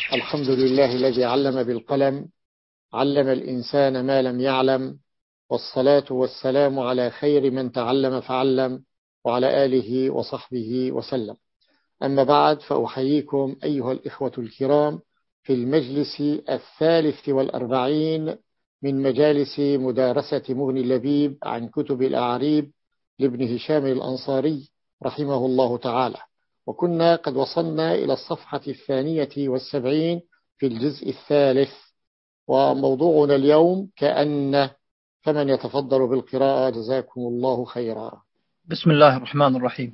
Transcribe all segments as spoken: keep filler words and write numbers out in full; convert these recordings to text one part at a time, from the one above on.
الحمد لله الذي علم بالقلم، علم الإنسان ما لم يعلم، والصلاة والسلام على خير من تعلم فعلم، وعلى آله وصحبه وسلم. أما بعد، فأحييكم أيها الإخوة الكرام في المجلس الثالث والأربعين من مجالس مدارسة مغني اللبيب عن كتب الأعاريب لابن هشام الأنصاري رحمه الله تعالى. وكنا قد وصلنا إلى الصفحة الثانية والسبعين في الجزء الثالث، وموضوعنا اليوم كأن. فمن يتفضل بالقراءة جزاكم الله خيرا. بسم الله الرحمن الرحيم.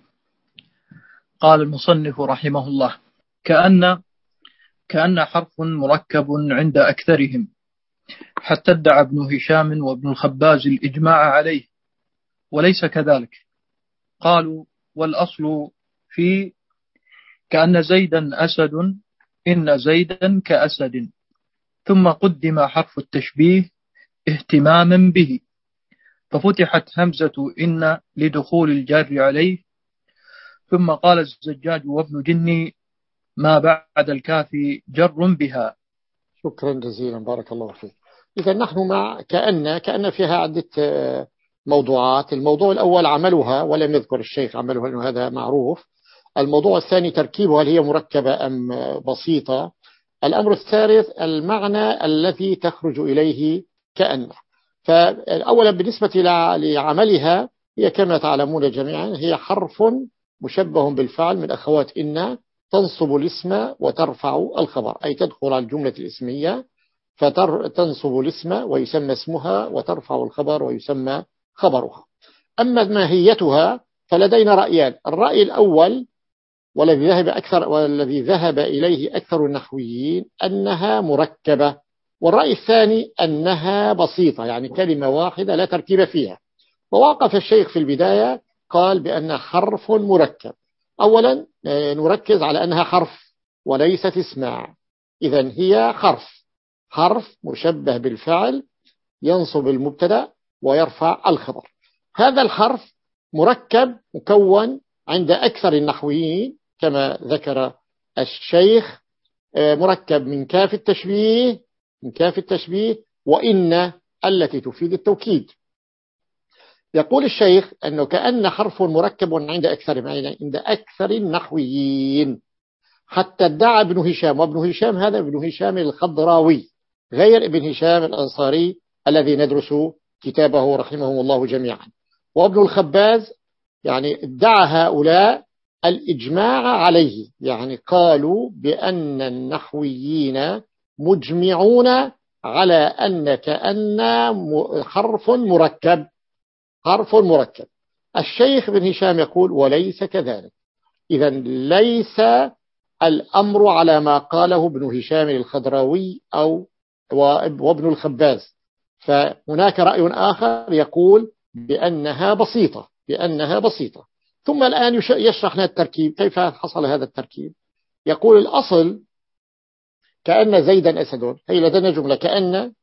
قال المصنف رحمه الله: كأن كأن حرف مركب عند أكثرهم، حتى ادعى ابن هشام وابن الخباز الإجماع عليه، وليس كذلك. قالوا: والأصل في كأن زيدا أسد، إن زيدا كأسد، ثم قدم حرف التشبيه اهتماما به، ففتحت همزة إن لدخول الجار عليه. ثم قال الزجاج وابن جني: ما بعد الكاف جر بها. شكرا جزيلا، بارك الله فيك. إذا نحن مع كأن كأن فيها عدة موضوعات. الموضوع الأول عملها، ولم يذكر الشيخ عملها لأنه هذا معروف. الموضوع الثاني تركيبها، هل هي مركبة أم بسيطة. الأمر الثالث المعنى الذي تخرج إليه كأن. فأولا بالنسبة لعملها، هي كما تعلمون جميعا هي حرف مشبه بالفعل من أخوات إن، تنصب الاسم وترفع الخبر، أي تدخل على الجملة الاسمية فتنصب الاسم ويسمى اسمها، وترفع الخبر ويسمى خبرها. أما ماهيتها فلدينا رأيان. الرأي الأول والذي ذهب أكثر والذي ذهب إليه أكثر النحويين أنها مركبة، والرأي الثاني أنها بسيطة، يعني كلمة واحدة لا تركيب فيها. ووقف الشيخ في البداية قال بأنها حرف مركب. أولا نركز على أنها حرف وليست اسماع. إذن هي حرف حرف مشبه بالفعل، ينصب المبتدأ ويرفع الخبر. هذا الحرف مركب مكون عند أكثر النحويين كما ذكر الشيخ، مركب من كاف التشبيه من كاف التشبيه وإن التي تفيد التوكيد. يقول الشيخ أنه كأن حرف مركب عند أكثر عند أكثر النحويين، حتى ادعى ابن هشام، وابن هشام هذا ابن هشام الخضراوي غير ابن هشام الأنصاري الذي ندرس كتابه رحمهم الله جميعا. وابن الخباز يعني ادعى هؤلاء الإجماع عليه، يعني قالوا بأن النحويين مجمعون على أن كأن حرف مركب حرف مركب. الشيخ بن هشام يقول وليس كذلك. إذا ليس الأمر على ما قاله ابن هشام الخضراوي أو وابن الخباز، فهناك رأي آخر يقول بأنها بسيطة بأنها بسيطة. ثم الآن يشرح لنا التركيب، كيف حصل هذا التركيب. يقول الأصل كأن زيدا أسد، هي لدينا جملة كأن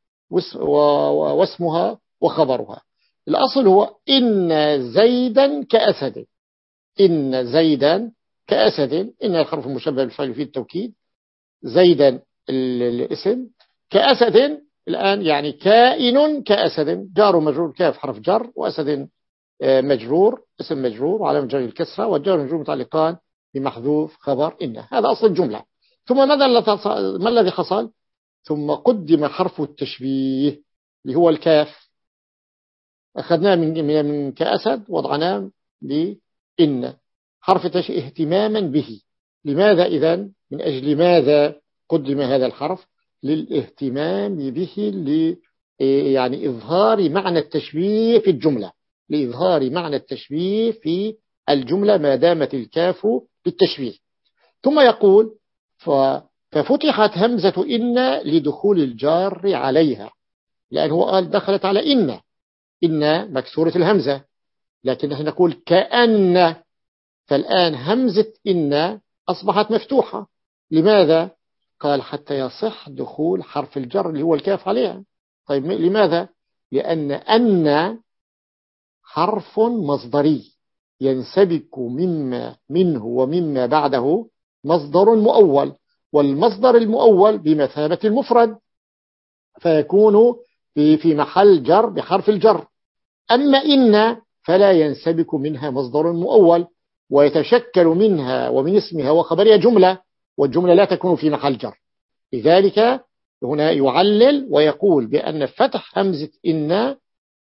واسمها وخبرها. الأصل هو إن زيدا كأسد إن زيدا كأسد إن الحرف المشبه بالفعل في التوكيد، زيدا الاسم، كأسد الآن يعني كائن كأسد، جار ومجرور، كاف حرف جر، وأسد مجرور اسم مجرور وعلامة جر الكسرة، والجار والمجرور متعلقان بمحذوف خبر إن. هذا أصل الجملة. ثم ماذا ما الذي حصل؟ ثم قدم حرف التشبيه اللي هو الكاف، أخذناه من من كأسد وضعناه لإن حرف التشبيه اهتماما به. لماذا إذن؟ من أجل ماذا قدم هذا الحرف؟ للاهتمام به، ل يعني إظهار معنى التشبيه في الجملة لإظهار معنى التشبيه في الجملة ما دامت الكاف بالتشبيه. ثم يقول ففتحت همزة إن لدخول الجار عليها، لأنه قال دخلت على إن إن مكسورة الهمزة، لكن نحن نقول كأن، فالآن همزة إن أصبحت مفتوحة. لماذا؟ قال حتى يصح دخول حرف الجر اللي هو الكاف عليها. طيب لماذا؟ لأن أن حرف مصدري ينسبك مما منه ومما بعده مصدر مؤول، والمصدر المؤول بمثابة المفرد، فيكون في في محل جر بحرف الجر. أما إن فلا ينسبك منها مصدر مؤول، ويتشكل منها ومن اسمها وخبرها جملة، والجملة لا تكون في محل جر. لذلك هنا يعلل ويقول بأن فتح همزة إن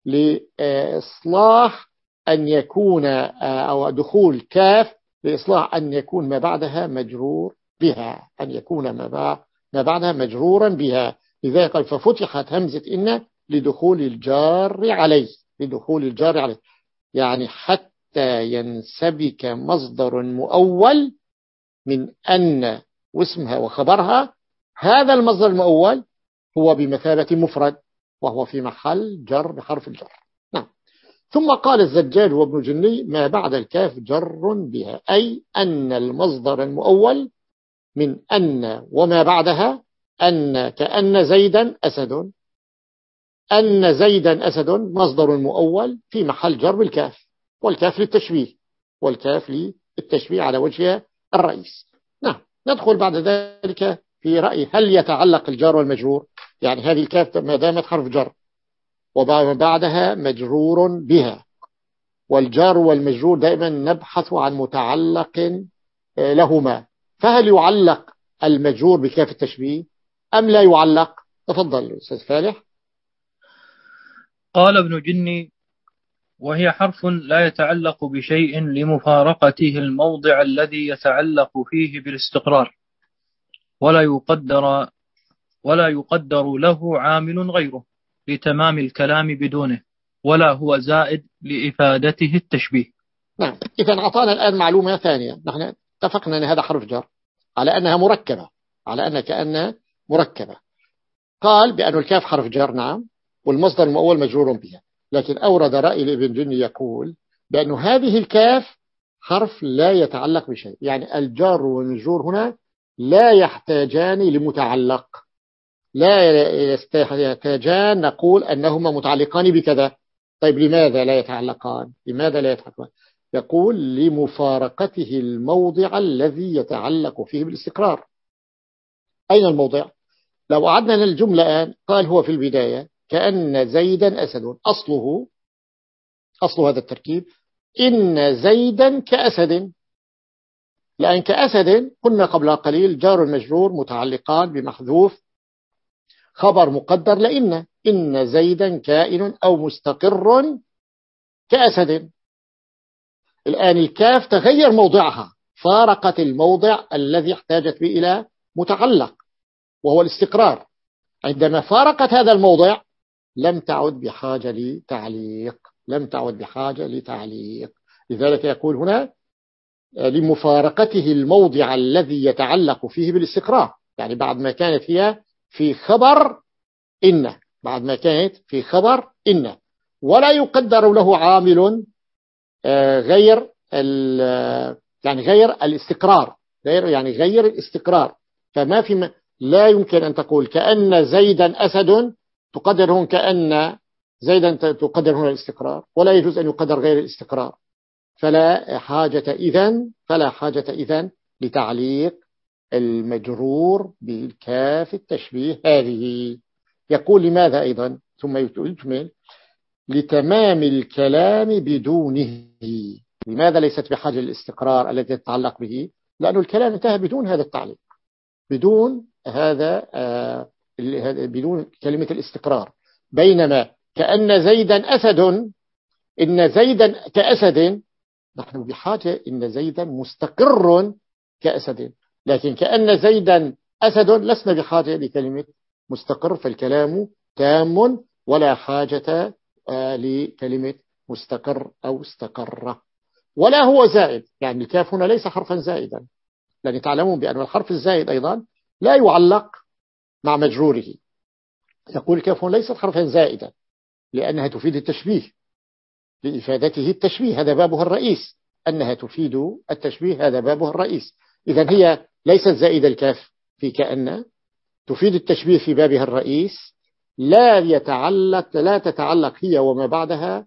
لإصلاح أن يكون أو دخول كاف لإصلاح أن يكون ما بعدها مجرور بها، أن يكون ما بعدها مجرورا بها. لذلك قال ففتحت همزة إن لدخول الجار عليه، لدخول الجار عليه، يعني حتى ينسبك مصدر مؤول من أن واسمها وخبرها. هذا المصدر المؤول هو بمثابة مفرد، وهو في محل جر بحرف الجر. نعم. ثم قال الزجاج وابن جني ما بعد الكاف جر بها، أي أن المصدر المؤول من أن وما بعدها، أن كأن زيدا أسد، أن زيدا أسد مصدر مؤول في محل جر بالكاف، والكاف للتشبيه، والكاف للتشبيه على وجه الرئيس. نعم. ندخل بعد ذلك في رأي هل يتعلق الجار والمجرور، يعني هذه الكاف ما دامت حرف جر وبعدها مجرور بها، والجار والمجرور دائما نبحث عن متعلق لهما، فهل يعلق المجرور بكاف التشبيه أم لا يعلق؟ تفضل أستاذ فالح. قال ابن جني وهي حرف لا يتعلق بشيء لمفارقته الموضع الذي يتعلق فيه بالاستقرار، ولا يقدر ولا يقدر له عامل غيره لتمام الكلام بدونه، ولا هو زائد لإفادته التشبيه. نعم. إذا أعطانا الآن معلومة ثانية، نحن اتفقنا أن هذا حرف جر على أنها مركبة، على أن كأنها مركبة. قال بأن الكاف حرف جر، نعم، والمصدر المؤول مجرور بها، لكن أورد رأي لابن جني يقول بأن هذه الكاف حرف لا يتعلق بشيء، يعني الجار والمجرور هنا لا يحتاجان لمتعلق، لا يحتاجان نقول أنهما متعلقان بكذا. طيب لماذا لا يتعلقان؟ لماذا لا يتعلقان؟ يقول لمفارقته الموضع الذي يتعلق فيه بالاستقرار. أين الموضع؟ لو أعدنا للجملة الآن، قال هو في البداية كأن زيدا أسد، أصله أصل هذا التركيب إن زيدا كأسد، لأن كأسد قلنا قبل قليل جار المجرور متعلقان بمحذوف خبر مقدر لإن، إن زيدا كائن أو مستقر كأسد. الآن الكاف تغير موضعها، فارقت الموضع الذي احتاجت به إلى متعلق وهو الاستقرار. عندما فارقت هذا الموضع لم تعد بحاجة لتعليق، لم تعد بحاجة لتعليق. لذلك يقول هنا لمفارقته الموضع الذي يتعلق فيه بالاستقرار، يعني بعد ما كانت هي في خبر إن، بعد ما كانت في خبر إن، ولا يقدر له عامل غير يعني غير الاستقرار، غير يعني غير الاستقرار. فما في لا يمكن أن تقول كأن زيدا أسد تقدرون كأن زيدا تقدر هنا الاستقرار، ولا يجوز أن يقدر غير الاستقرار. فلا حاجة إذن فلا حاجة إذن لتعليق المجرور بالكاف التشبيه هذه. يقول لماذا أيضا، ثم يكمل لتمام الكلام بدونه. لماذا ليست بحاجة للاستقرار الذي تتعلق به؟ لأن الكلام انتهى بدون هذا التعليق، بدون هذا آه بدون كلمة الاستقرار. بينما كأن زيدا أسد، إن زيدا كأسد، نحن بحاجة إن زيدا مستقر كأسد، لكن كأن زيدا أسد لسنا بحاجة لكلمة مستقر، فالكلام تام ولا حاجة آه لكلمة مستقر أو استقر. ولا هو زائد، يعني الكاف هنا ليس حرفا زائدا، لأن تعلمون بأن الحرف الزائد أيضا لا يعلق مع مجروره. يقول الكاف هنا ليست حرفا زائدا لأنها تفيد التشبيه، لإفادته التشبيه، هذا بابها الرئيس، أنها تفيد التشبيه، هذا بابها الرئيس. إذن هي ليست زائدة الكاف في كأن، تفيد التشبيه في بابها الرئيس، لا يتعلق لا تتعلق هي وما بعدها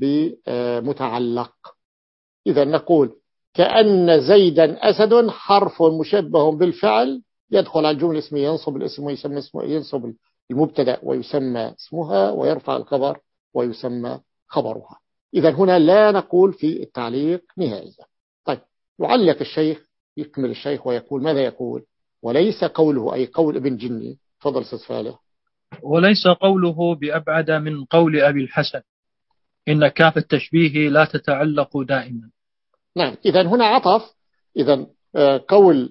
بمتعلق. إذا نقول كأن زيدا أسد حرف مشبه بالفعل يدخل على الجملة الاسمية ينصب الاسم ويسمى اسمه، ينصب المبتدأ ويسمى اسمها، ويرفع الخبر ويسمى خبرها. إذا هنا لا نقول في التعليق نهائيا. طيب يعلق الشيخ، يكمل الشيخ ويقول ماذا يقول؟ وليس قوله أي قول ابن جني. تفضل أستاذ فالح. وليس قوله بأبعد من قول أبي الحسن إن كاف التشبيه لا تتعلق دائما. نعم، إذا هنا عطف. إذا قول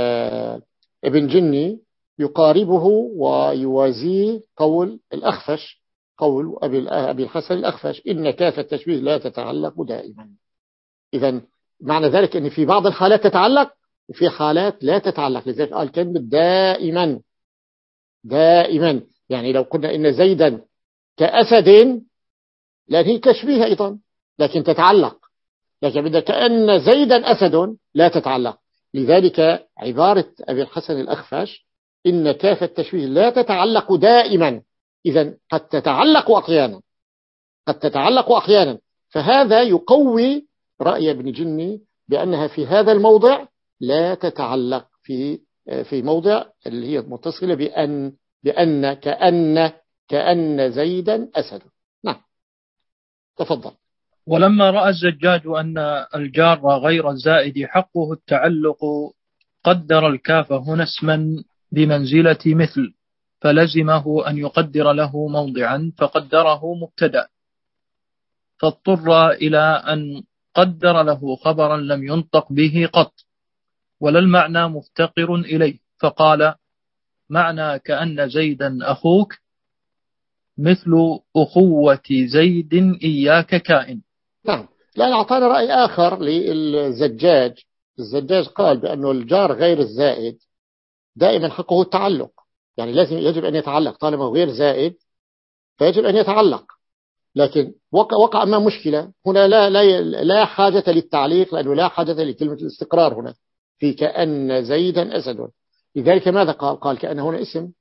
ابن جني يقاربه ويوازيه قول الأخفش، قول أبي الحسن الأخفش إن كاف التشبيه لا تتعلق دائما. إذا معنى ذلك أن في بعض الحالات تتعلق وفي حالات لا تتعلق. لذلك قال كلمة دائما. دائما يعني لو قلنا إن زيدا كأسد، لأن هي تشبيه أيضا لكن تتعلق، لكن بدأ كأن زيدا أسد لا تتعلق. لذلك عبارة أبي الحسن الأخفش إن كاف التشبيه لا تتعلق دائما، إذا قد تتعلق أحيانا، قد تتعلق أحيانا. فهذا يقوي رأي ابن جني بأنها في هذا الموضع لا تتعلق، في في موضع اللي هي متصلة بأن بأن كأن كأن زيدا أسد. نعم تفضل. ولما رأى الزجاج أن الجار غير الزائد حقه التعلق قدر الكاف هنا اسما بمنزلة مثل، فلزمه أن يقدر له موضعا فقدره مبتدأ، فاضطر إلى أن قدر له خبرا لم ينطق به قط ولا المعنى مفتقر إليه، فقال معنى كأن زيدا أخوك مثل أخوة زيد إياك كائن. نعم، لأن أعطانا رأي آخر للزجاج. الزجاج قال بأنه الجار غير الزائد دائما حقه التعلق، يعني لازم يجب أن يتعلق طالما غير زائد فيجب أن يتعلق. لكن وقع, وقع أمام مشكلة هنا، لا, لا, لا حاجة للتعليق لأنه لا حاجة لكلمة الاستقرار هنا في كأن زيدا أسد. لذلك ماذا قال؟ قال كأن هنا اسم،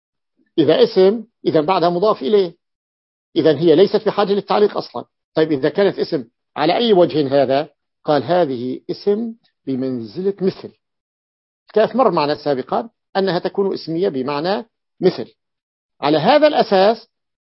إذا اسم إذا بعدها مضاف إليه، إذا هي ليست بحاجة للتعليق أصلا. طيب إذا كانت اسم على أي وجه هذا؟ قال هذه اسم بمنزلة مثل. كيف مر معنا سابقا أنها تكون اسمية بمعنى مثل. على هذا الأساس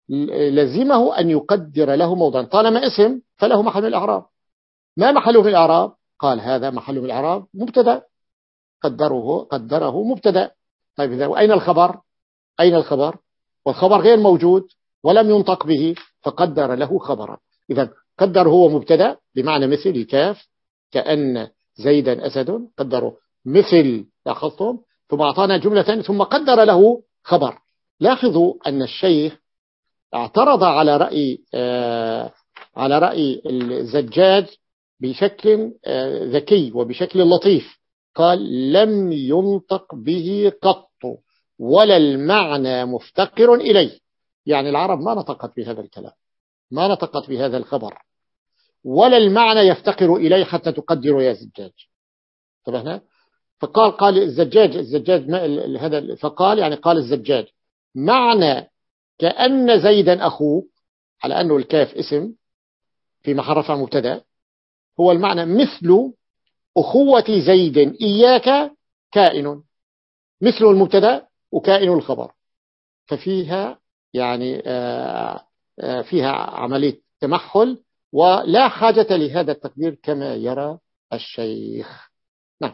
لزمه أن يقدر له موضعا، طالما اسم فله محل من الإعراب. ما محله من الإعراب؟ قال هذا محله من الإعراب مبتدأ، قدره قدره مبتدأ. طيب إذا وأين الخبر؟ أين الخبر؟ والخبر غير موجود ولم ينطق به، فقدر له خبرا. إذا قدر هو مبتدأ بمعنى مثل الكاف كأن زيدا أسد، قدره مثل لاحظتم، ثم أعطانا جملة ثم قدر له خبر. لاحظوا أن الشيخ اعترض على رأي آه على رأي الزجاج بشكل آه ذكي وبشكل لطيف. قال لم ينطق به قط ولا المعنى مفتقر إليه، يعني العرب ما نطقت بهذا الكلام، ما نطقت بهذا الخبر، ولا المعنى يفتقر إليه حتى تقدر يا زجاج. طبعا فقال قال الزجاج الزجاج ما هذا فقال يعني قال الزجاج معنى كأن زيدا أخوك، على أنه الكاف اسم في محل رفع مبتدا، هو المعنى مثل أخوة زيد إياك كائن، مثل المبتدا وكائن الخبر. ففيها يعني آآ آآ فيها عملية تمحل ولا حاجة لهذا التقدير كما يرى الشيخ. نعم.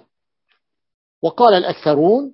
وقال الأكثرون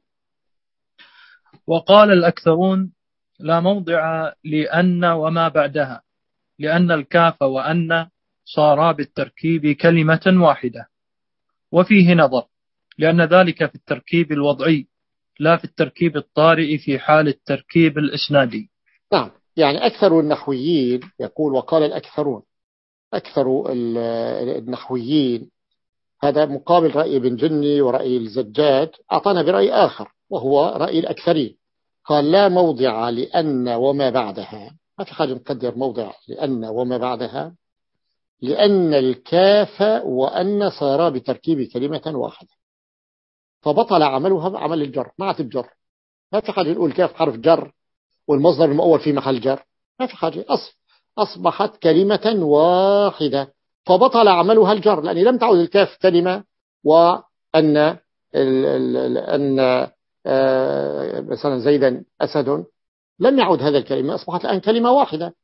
وقال الأكثرون لا موضع لأن وما بعدها، لأن الكاف وأن صارا بالتركيب كلمة واحدة، وفيه نظر، لأن ذلك في التركيب الوضعي لا في التركيب الطارئ في حال التركيب الإسنادي. نعم، يعني أكثر النحويين يقول وقال الأكثرون، أكثر النحويين، هذا مقابل رأي ابن جني ورأي الزجاج. أعطانا برأي آخر وهو رأي الأكثرين، قال لا موضع لأن وما بعدها، ما في حاجة نقدر موضع لأن وما بعدها، لأن الكاف وأن صارا بتركيب كلمة واحدة، فبطل عملها بعمل الجر مع الجر. ما في حاجة نقول كاف حرف جر والمصدر المؤول في محل جر، ما في حاجة. أصف أصبحت كلمة واحدة فبطل عملها الجر، لأن لم تعد الكاف كلمة وأن أن مثلا زيدا أسد، لم يعد هذا الكلمة، أصبحت الآن كلمة واحدة،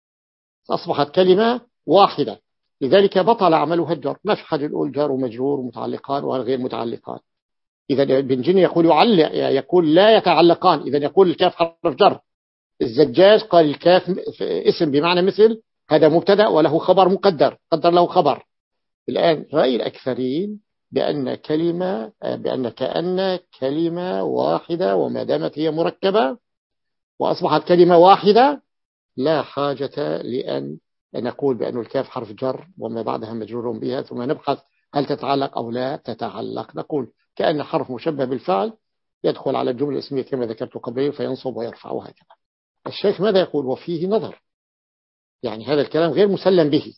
أصبحت كلمة واحدة. لذلك بطل عملها الجر، ما في حاجة نقول جار ومجرور ومتعلقان وغير متعلقان. إذا ابن جني يقول يعلق، يقول لا يتعلقان، إذا يقول الكاف حرف جر. الزجاج قال الكاف اسم بمعنى مثل، هذا مبتدأ وله خبر مقدر، قدر له خبر. الآن رأي الأكثرين بأن كلمة بأن كأن كلمة واحدة، وما دامت هي مركبة وأصبحت كلمة واحدة لا حاجة لأن نقول بأن الكاف حرف جر وما بعدها مجرور بها، ثم نبحث هل تتعلق أو لا تتعلق. نقول كأن حرف مشبه بالفعل يدخل على الجملة الاسمية كما ذكرت قبل فينصب ويرفع وهكذا. الشيخ ماذا يقول؟ وفيه نظر، يعني هذا الكلام غير مسلم به،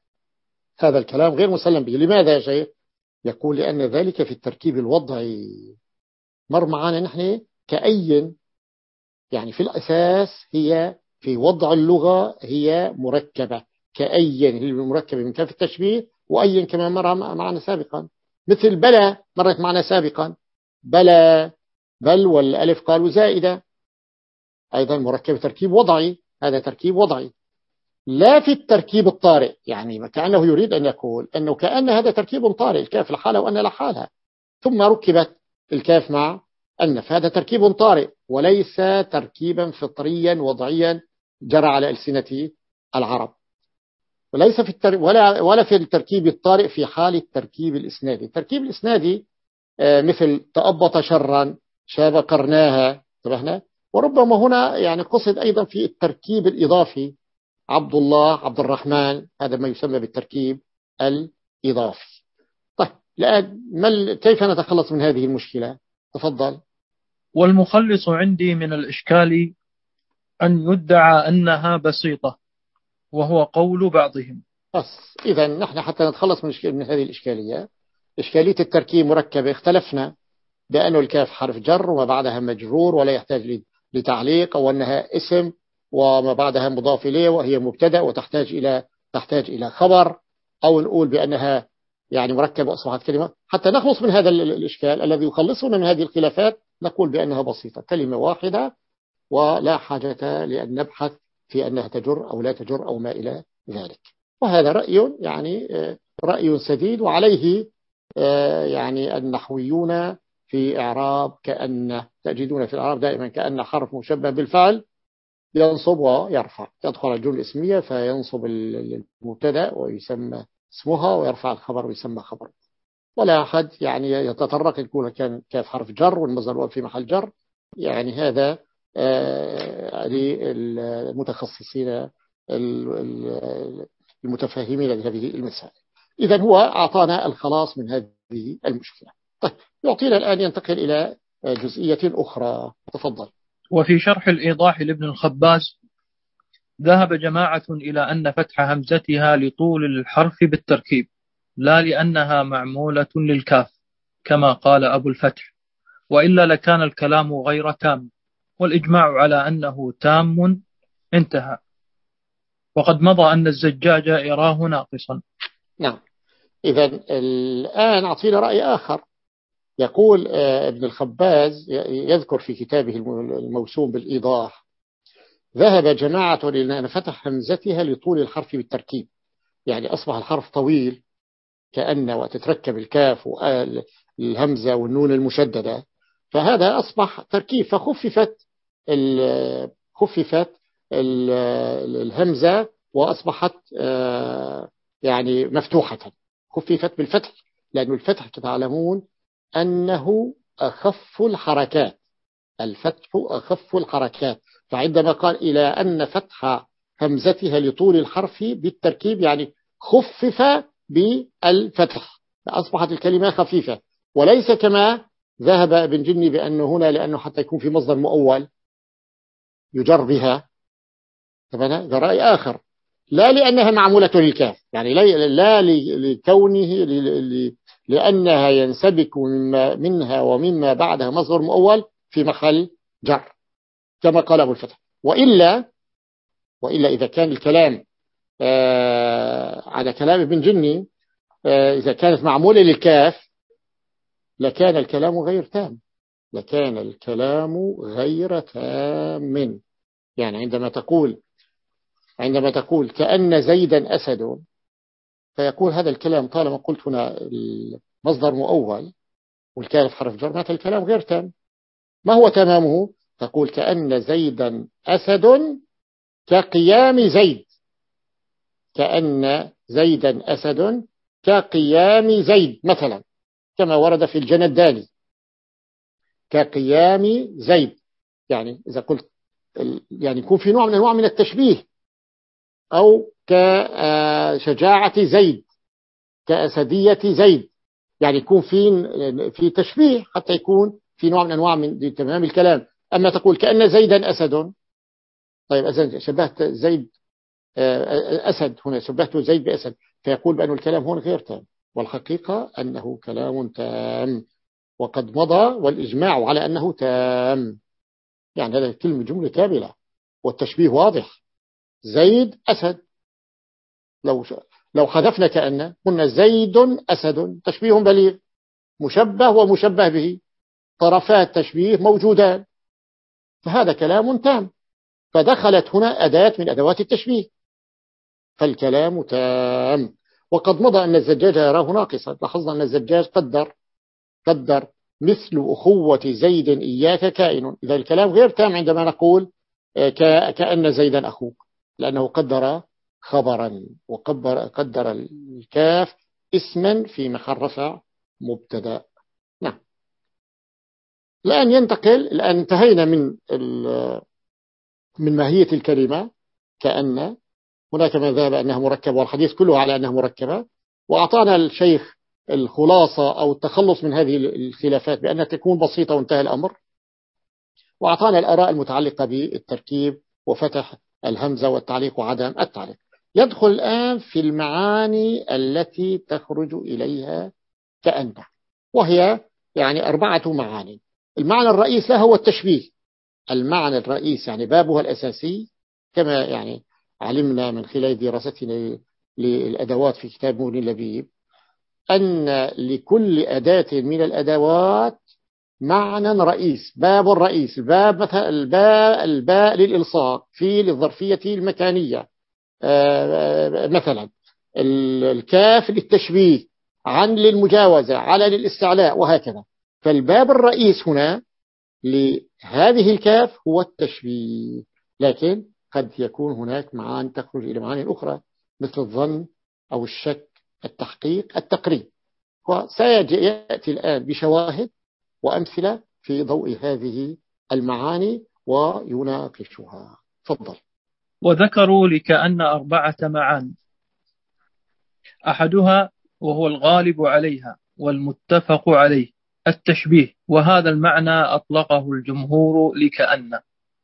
هذا الكلام غير مسلم به. لماذا يا شيخ؟ يقول لأن ذلك في التركيب الوضعي. مر معنا نحن كأي، يعني في الأساس هي في وضع اللغة هي مركبة، كأي هي مركبة من كاف التشبيه، وأي كما مر معنا سابقا. مثل بلى مرت معنا سابقا، بلى بل والألف قالوا زائدة، أيضا مركب تركيب وضعي، هذا تركيب وضعي. لا في التركيب الطارئ، يعني كأنه يريد أن يقول أنه كأن هذا تركيب طارئ، الكاف لحالها وأن لحالها، ثم ركبت الكاف مع أن، فهذا تركيب طارئ وليس تركيبا فطريا وضعيا جرى على ألسنة العرب. وليس في التر... ولا ولا في التركيب الطارئ في حال التركيب الإسنادي. التركيب الإسنادي مثل تأبط شرا، شاب قرناها، انتبهنا. وربما هنا يعني قصد أيضا في التركيب الإضافي، عبد الله عبد الرحمن، هذا ما يسمى بالتركيب الإضافي. طيب الآن ما كيف نتخلص من هذه المشكلة؟ تفضل. والمخلص عندي من الإشكال أن يدعى أنها بسيطة، وهو قول بعضهم. بس إذا نحن حتى نتخلص من, من هذه الإشكالية، إشكالية التركيب مركبة، اختلفنا بأنه الكاف حرف جر وما بعدها مجرور ولا يحتاج لتعليق، أو أنها اسم وما بعدها مضاف إليه وهي مبتدأ وتحتاج إلى تحتاج إلى خبر، أو نقول بأنها يعني مركبة أصبحت كلمة. حتى نخلص من هذا الإشكال الذي يخلصنا من هذه الخلافات، نقول بأنها بسيطة، كلمة واحدة، ولا حاجة لأن نبحث في أنها تجر أو لا تجر أو ما إلى ذلك. وهذا رأي يعني رأي سديد، وعليه يعني النحويون في إعراب كأن، تجدون في الإعراب دائما كأن حرف مشبه بالفعل ينصب ويرفع، يدخل الجملة الاسمية فينصب المبتدا ويسمى اسمها، ويرفع الخبر ويسمى خبر. ولا أحد يعني يتطرق يكون كان كاف حرف جر والمصدر في محل جر، يعني هذا للمتخصصين المتفاهمين لهذه المسائل. إذا هو أعطانا الخلاص من هذه المشكلة. طيب يعطينا الآن ينتقل إلى جزئية أخرى، تفضل. وفي شرح الإيضاح لابن الخباز ذهب جماعة إلى أن فتح همزتها لطول الحرف بالتركيب، لا لأنها معمولة للكاف كما قال أبو الفتح، وإلا لكان الكلام غير تام، والإجماع على أنه تام انتهى. وقد مضى أن الزجاج يراه ناقصا. نعم. إذا الآن أعطينا رأي آخر. يقول ابن الخباز يذكر في كتابه الموسوم بالإيضاح، ذهب جماعة إلى أن فتح همزتها لطول الحرف بالتركيب، يعني أصبح الحرف طويل كأن وتتركب الكاف والهمزة والنون المشددة، فهذا أصبح تركيب، فخففت خففت الهمزة وأصبحت يعني مفتوحة، خففت بالفتح، لأن الفتح تعلمون أنه أخف الحركات، الفتح أخف الحركات. فعندما قال إلى أن فتح همزتها لطول الحرف بالتركيب يعني خفف بالفتح، فأصبحت الكلمة خفيفة، وليس كما ذهب ابن جني بأنه هنا لأنه حتى يكون في مصدر مؤول يجر بها. هذا رأي آخر، لا لأنها معمولة للكاف، يعني لا لكونه لأنها ينسبك منها ومما بعدها مصدر مؤول في محل جر كما قال أبو الفتح. وإلا وإلا إذا كان الكلام آه على كلام ابن جني آه إذا كانت معمولة للكاف لكان الكلام غير تام، لكان الكلام غير تام. يعني عندما تقول عندما تقول كأن زيدا أسد، فيقول هذا الكلام طالما قلت هنا المصدر مؤول والكاف حرف جر، معنى الكلام غير تام. ما هو تمامه؟ تقول كأن زيدا أسد كقيام زيد، كأن زيدا أسد كقيام زيد مثلا، كما ورد في الجنداني كقيام زيد. يعني إذا قلت يعني يكون في نوع من أنواع من التشبيه، أو كشجاعة زيد، كأسدية زيد، يعني يكون في في تشبيه حتى يكون في نوع من أنواع من تمام الكلام. أما تقول كأن زيدا أسد، طيب أسد شبهت زيد أسد، هنا شبهته زيد بأسد، فيقول بأن الكلام هون غير تام، والحقيقة أنه كلام تام وقد مضى والإجماع على أنه تام. يعني هذا كلمة جملة كاملة والتشبيه واضح. زيد أسد، لو لو حذفنا كأن قلنا زيد أسد، تشبيه بليغ، مشبه ومشبه به، طرفات التشبيه موجودان، فهذا كلام تام. فدخلت هنا أداة من أدوات التشبيه، فالكلام تام. وقد مضى أن الزجاج يراه ناقصا. لاحظنا أن الزجاج قدر قدر مثل أخوة زيد إياك كائن. إذا الكلام غير تام عندما نقول كأن زيدا أخوك، لأنه قدر خبرا وقدر قدر الكاف اسما في محل رفع مبتدا. نعم. الآن ينتقل، الآن انتهينا من من ماهية الكلمة كأن. هناك من ذهب أنها مركبة والحديث كله على أنها مركبة، وأعطانا الشيخ الخلاصة أو التخلص من هذه الخلافات بأنها تكون بسيطة وانتهى الأمر، وأعطانا الآراء المتعلقة بالتركيب وفتح الهمزة والتعليق وعدم التعليق. يدخل الآن في المعاني التي تخرج إليها كأن، وهي يعني أربعة معاني. المعنى الرئيس لها هو التشبيه. المعنى الرئيس يعني بابها الأساسي، كما يعني علمنا من خلال دراستنا للأدوات في كتاب مغني اللبيب، أن لكل أداة من الأدوات معنى رئيس، باب رئيس. الباب مثلا الباء الباء للإلصاق، في للظرفية المكانية مثلا، الكاف للتشبيه، عن للمجاوزة، على للاستعلاء، وهكذا. فالباب الرئيس هنا لهذه الكاف هو التشبيه، لكن قد يكون هناك معاني تخرج إلى معاني أخرى مثل الظن أو الشك، التحقيق، التقريب. وسيأتي الآن بشواهد وأمثلة في ضوء هذه المعاني ويناقشها. تفضل. وذكروا لكأن أربعة معاني، أحدها وهو الغالب عليها والمتفق عليه التشبيه، وهذا المعنى أطلقه الجمهور لكأن.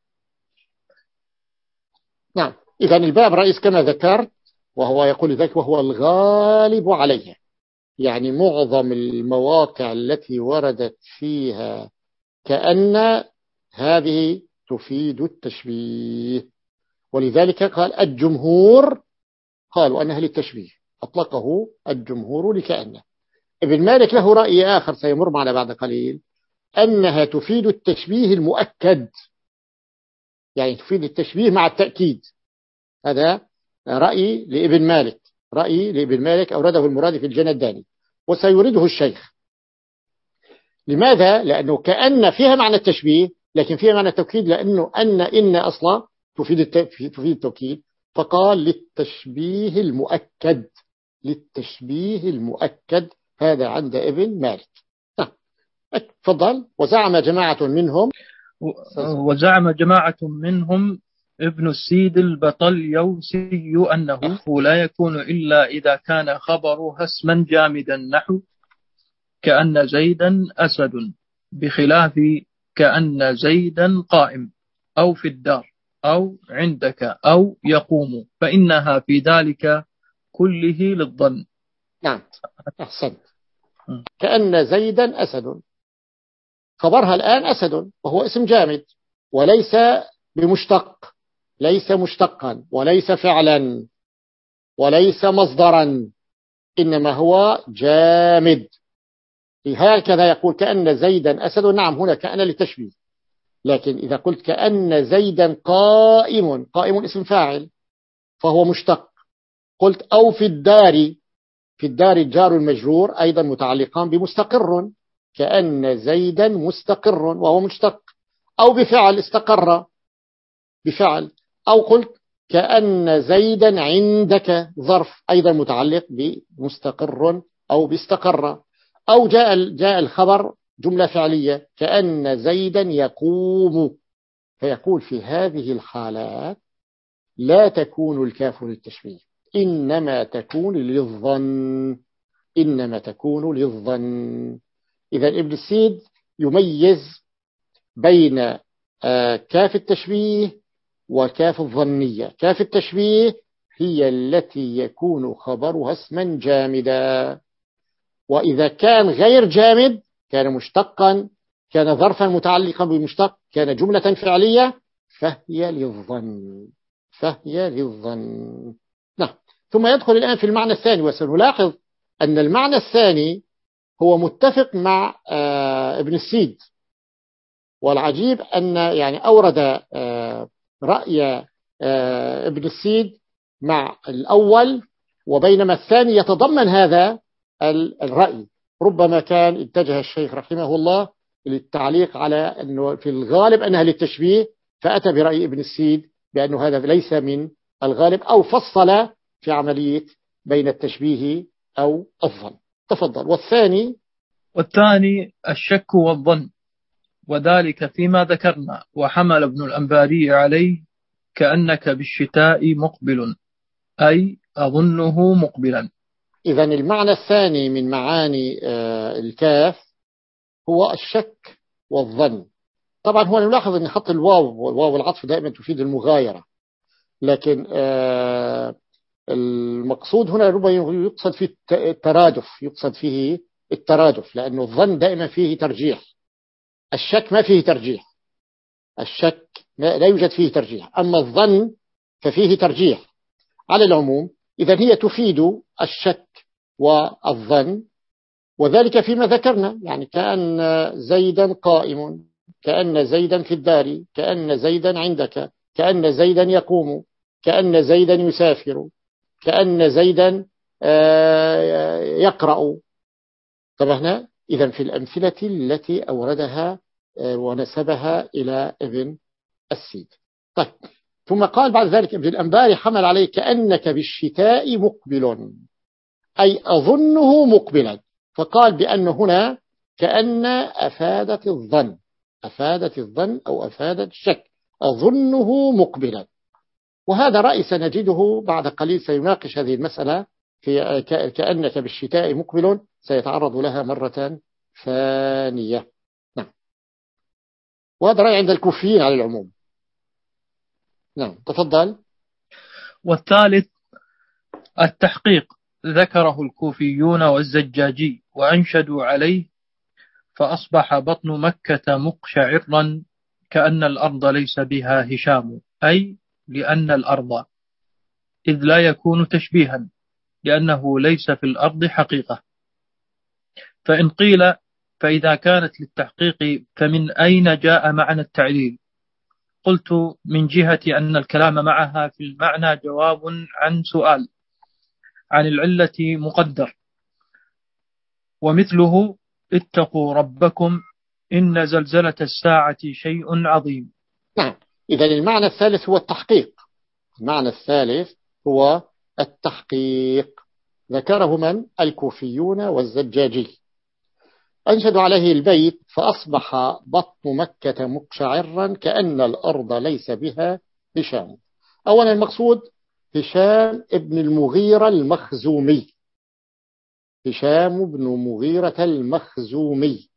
نعم. إذن الباب رئيس كما ذكرت، وهو يقول ذلك وهو الغالب عليها، يعني معظم المواقع التي وردت فيها كأن هذه تفيد التشبيه، ولذلك قال الجمهور قالوا أنها للتشبيه، أطلقه الجمهور لكأن. ابن مالك له رأي آخر سيمر معنا بعد قليل، أنها تفيد التشبيه المؤكد، يعني تفيد التشبيه مع التأكيد. هذا رأي لابن مالك، رأي لابن مالك أورده المرادي في الجنداني، وسيورده الشيخ. لماذا؟ لأنه كأن فيها معنى التشبيه لكن فيها معنى التوكيد، لأنه أن إن أصلا تفيد تفيد التوكيد، فقال للتشبيه المؤكد، للتشبيه المؤكد. هذا عند ابن مالك. تفضل. وزعم جماعة منهم وزعم جماعة منهم ابن السيد البطليوسي أنه لا يكون إلا إذا كان خبرها اسما جامدا، نحو كأن زيدا أسد، بخلاف كأن زيدا قائم، أو في الدار، أو عندك، أو يقوم، فإنها في ذلك كله للظن. نعم أحسنت. كأن زيدا أسد، خبرها الآن أسد، وهو اسم جامد وليس بمشتق، ليس مشتقا وليس فعلا وليس مصدرا، إنما هو جامد. هكذا يقول كأن زيدا أسد، نعم هنا كأن للتشبيه. لكن إذا قلت كأن زيدا قائم، قائم اسم فاعل فهو مشتق. قلت أو في الدار، في الدار الجار المجرور أيضا متعلقان بمستقر، كأن زيدا مستقر وهو مشتق. أو بفعل استقر بفعل. أو قلت كأن زيدا عندك ظرف أيضا متعلق بمستقر أو باستقر. أو جاء جاء الخبر جملة فعلية كأن زيدا يقوم. فيقول في هذه الحالات لا تكون الكاف للتشبيه، إنما تكون للظن، إنما تكون للظن. إذا ابن السيد يميز بين كاف التشبيه وكاف الظنية. كاف التشبيه هي التي يكون خبرها اسما جامدا، وإذا كان غير جامد كان مشتقا، كان ظرفا متعلقا بمشتق، كان جملة فعلية، فهي للظن، فهي للظن. نعم. ثم يدخل الآن في المعنى الثاني، وسنلاحظ أن المعنى الثاني هو متفق مع ابن السيد. والعجيب أن يعني أورد رأي ابن السيد مع الأول، وبينما الثاني يتضمن هذا الرأي. ربما كان اتجه الشيخ رحمه الله للتعليق على أنه في الغالب أنها للتشبيه، فأتى برأي ابن السيد بأنه هذا ليس من الغالب، أو فصل في عملية بين التشبيه أو الظن. تفضل. والثاني والثاني الشك والظن، وذلك فيما ذكرنا. وحمل ابن الأنباري عليه كأنك بالشتاء مقبل، أي أظنه مقبلا. إذا المعنى الثاني من معاني الكاف هو الشك والظن. طبعا هو نلاحظ أن خط الواو والواو العطف دائما تفيد المغايرة، لكن المقصود هنا ربما يقصد فيه الترادف، يقصد فيه الترادف، لأنه الظن دائما فيه ترجيح، الشك ما فيه ترجيح، الشك لا يوجد فيه ترجيح، أما الظن ففيه ترجيح. على العموم إذا هي تفيد الشك والظن، وذلك فيما ذكرنا، يعني كأن زيدا قائم، كأن زيدا في الدار، كأن زيدا عندك، كأن زيدا يقوم، كأن زيدا يسافر، كأن زيدا يقرأ. طبعا إذا في الأمثلة التي أوردها ونسبها إلى ابن السيد. طيب. ثم قال بعد ذلك ابن الأنباري حمل عليه كأنك بالشتاء مقبل، أي أظنه مقبلا. فقال بأن هنا كأن أفادت الظن، أفادت الظن أو أفادت الشك، أظنه مقبلا. وهذا رأي سنجده بعد قليل سيناقش هذه المسألة في كأنك بالشتاء مقبل، سيتعرض لها مرة ثانية. نعم. وهذا رأي عند الكوفيين على العموم. نعم. تفضل. والثالث التحقيق، ذكره الكوفيون والزجاجي وأنشدوا عليه، فأصبح بطن مكة مقشعرا كأن الأرض ليس بها هشام، أي لأن الأرض، إذ لا يكون تشبيها لأنه ليس في الأرض حقيقة. فإن قيل فإذا كانت للتحقيق فمن أين جاء معنى التعليل؟ قلت من جهة أن الكلام معها في المعنى جواب عن سؤال، عن العلة مقدر، ومثله اتقوا ربكم إن زلزلة الساعة شيء عظيم. نعم. إذا المعنى الثالث هو التحقيق، المعنى الثالث هو التحقيق، ذكره من؟ الكوفيون والزجاجي. أنشدوا عليه البيت فأصبح بطن مكة مقشعرا كأن الأرض ليس بها هشام. أولا المقصود هشام ابن المغيرة المخزومي، هشام بن مغيرة المخزومي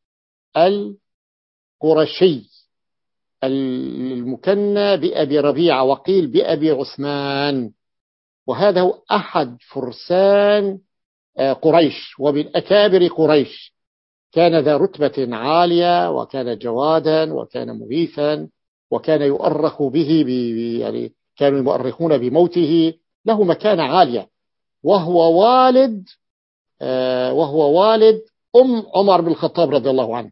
القرشي المكنى بأبي ربيعة، وقيل بأبي عثمان، وهذا هو أحد فرسان قريش ومن أكابر قريش. كان ذا رتبة عالية، وكان جوادا، وكان مغيثا، وكان يؤرخ به يعني كانوا يؤرخون بموته، له مكانة عالية. وهو والد وهو والد أم عمر بن الخطاب رضي الله عنه،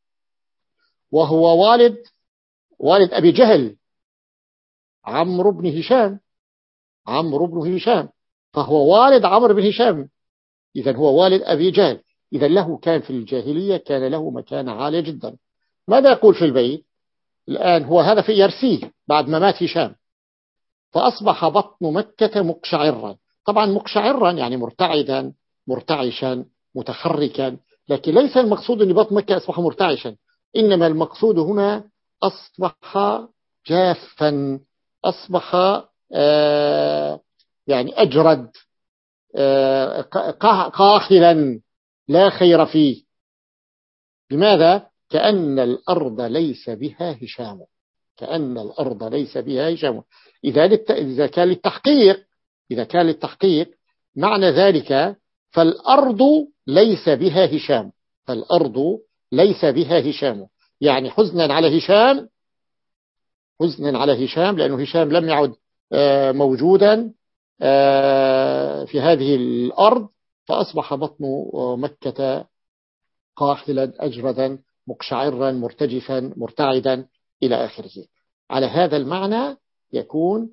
وهو والد والد أبي جهل، عمرو بن هشام، عمرو بن هشام، فهو والد عمرو بن هشام، إذا هو والد أبي جهل، إذا له كان في الجاهلية كان له مكانة عالية جدا. ماذا يقول في البيت الآن؟ هو هذا في يرسيه بعد ما مات هشام، فأصبح بطن مكة مقشعرا. طبعا مقشعرا يعني مرتعدا مرتعشا متحركا، لكن ليس المقصود أن بطن مكة أصبح مرتعشا، إنما المقصود هنا أصبح جافا، أصبح آه يعني أجرد، آه قاحلا لا خير فيه. لماذا؟ كأن الأرض ليس بها هشام، كأن الأرض ليس بها هشام. إذا إذا كان للتحقيق إذا كان للتحقيق معنى ذلك فالأرض ليس بها هشام، فالأرض ليس بها هشام، يعني حزنا على هشام، حزنا على هشام، لأنه هشام لم يعد موجودا في هذه الأرض، فأصبح بطن مكة قاحلا أجردا مقشعرا مرتجفا مرتعدا إلى آخره. على هذا المعنى يكون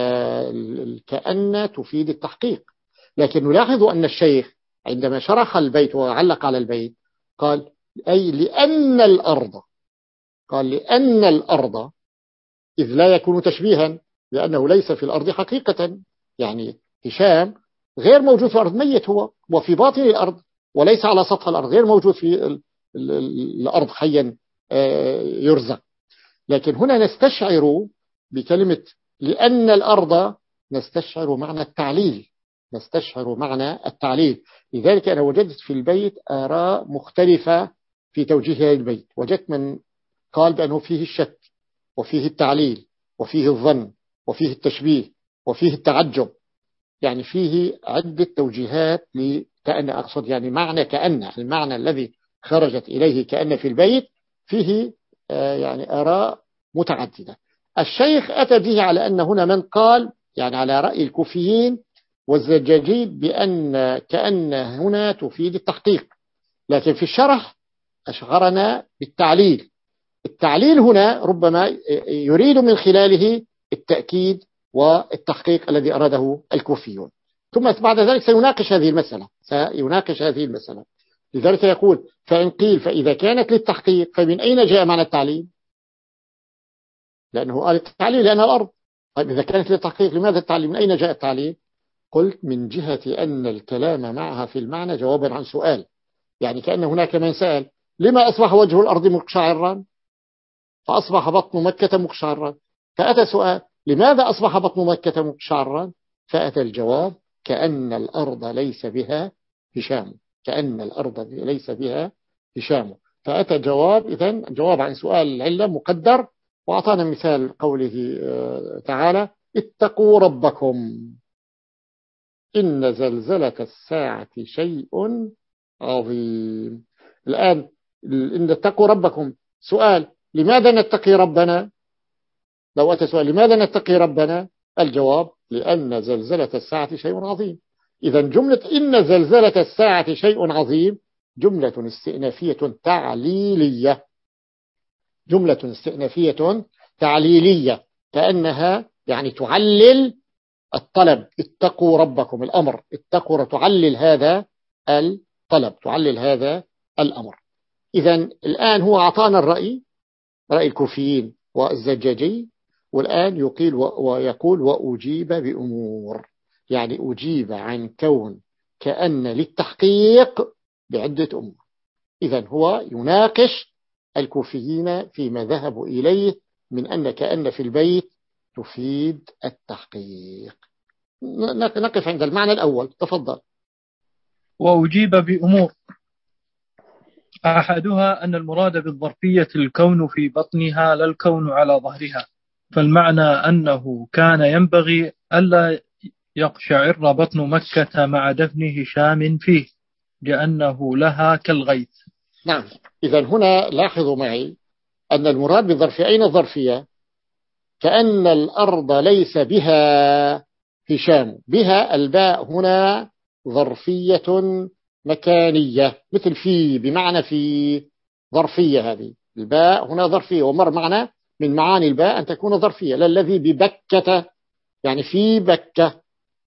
كأن تفيد التحقيق. لكن نلاحظ أن الشيخ عندما شرح البيت وعلق على البيت قال أي لأن الأرض، قال لأن الأرض، إذ لا يكون تشبيها، لأنه ليس في الأرض حقيقة، يعني هشام غير موجود في الأرض، ميت هو وفي باطن الأرض وليس على سطح الأرض، غير موجود في الأرض حيا يرزق. لكن هنا نستشعر بكلمة لأن الأرض، نستشعر معنى التعليل، نستشعر معنى التعليل. لذلك أنا وجدت في البيت آراء مختلفة في توجيه هذا البيت. وجدت من قال بأنه فيه الشك وفيه التعليل وفيه الظن وفيه التشبيه وفيه التعجب، يعني فيه عدة توجيهات لكأن، أقصد يعني معنى كأن، المعنى الذي خرجت إليه كأن في البيت فيه يعني آراء متعددة. الشيخ أتى به على أن هنا من قال يعني على رأي الكوفيين والزجاجي بأن كأن هنا تفيد التحقيق، لكن في الشرح أشعرنا بالتعليل. التعليل هنا ربما يريد من خلاله التأكيد والتحقيق الذي أراده الكوفيون. ثم بعد ذلك سيناقش هذه المسألة سيناقش هذه المسألة لذلك يقول فإن قيل فإذا كانت للتحقيق فمن أين جاء معنى التعليل؟ لأنه قال التعليل لأن الأرض. طيب إذا كانت للتحقيق لماذا التعليل؟ من أين جاء التعليل؟ قلت من جهة أن الكلام معها في المعنى جوابا عن سؤال، يعني كأن هناك من سأل لما أصبح وجه الأرض مقشعرا فأصبح بطن مكة مقشعرا، فأتى سؤال لماذا أصبح بطن مكة مقشعرا؟ فأتى الجواب كأن الأرض ليس بها هشام، كأن الأرض ليس بها هشام. فأتى جواب، إذن جواب عن سؤال العلة مقدر. وأعطانا مثال قوله تعالى اتقوا ربكم إن زلزلة الساعة شيء عظيم. الآن إن اتقوا ربكم، سؤال لماذا نتقي ربنا؟ لو أتى سؤال لماذا نتقي ربنا؟ الجواب لأن زلزلة الساعة شيء عظيم. إذا جملة إن زلزلة الساعة شيء عظيم جملة استئنافية تعليلية، جملة استئنافية تعليلية، كأنها يعني تعلل الطلب اتقوا ربكم، الأمر اتقوا، تعلل هذا الطلب، تعلل هذا الأمر. إذا الآن هو أعطانا الرأي، رأي الكوفيين والزجاجي، والآن يقيل ويقول وأجيب بأمور، يعني أجيب عن كون كأن للتحقيق بعدة أمور. إذا هو يناقش الكوفيين فيما ذهبوا إليه من أن كأن في البيت تفيد التحقيق. نقف عند المعنى الأول، تفضل. وأجيب بأمور، أحدها أن المراد بالظرفية الكون في بطنها لا الكون على ظهرها، فالمعنى أنه كان ينبغي ألا يقشعر بطن مكة مع دفن هشام فيه لأنه لها كالغيث. نعم، إذا هنا لاحظوا معي أن المراد بالظرفية، أين الظرفية؟ كأن الأرض ليس بها هشام، بها الباء هنا ظرفية مكانية، مثل في، بمعنى في، ظرفية. هذه الباء هنا ظرفية، ومر معنا من معاني الباء أن تكون ظرفية. للذي ببكة يعني في بكة،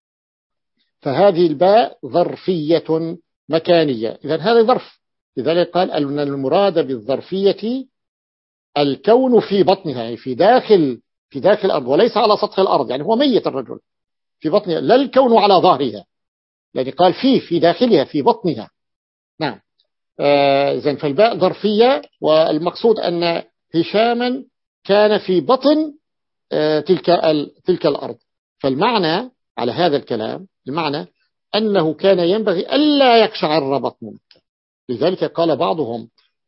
فهذه الباء ظرفية مكانية. إذن هذا ظرف، لذلك قال أن المراد بالظرفية الكون في بطنها، يعني في داخل في داخل الأرض، وليس على سطح الأرض. يعني هو ميت الرجل في بطنها، لا الكون على ظهرها، الذي قال فيه في داخلها في بطنها. نعم. آه إذن فالباء ظرفية، والمقصود أن هشاما كان في بطن آه تلك تلك الأرض. فالمعنى على هذا الكلام، المعنى أنه كان ينبغي ألا يقشعر بطن مكة. لذلك قال بعضهم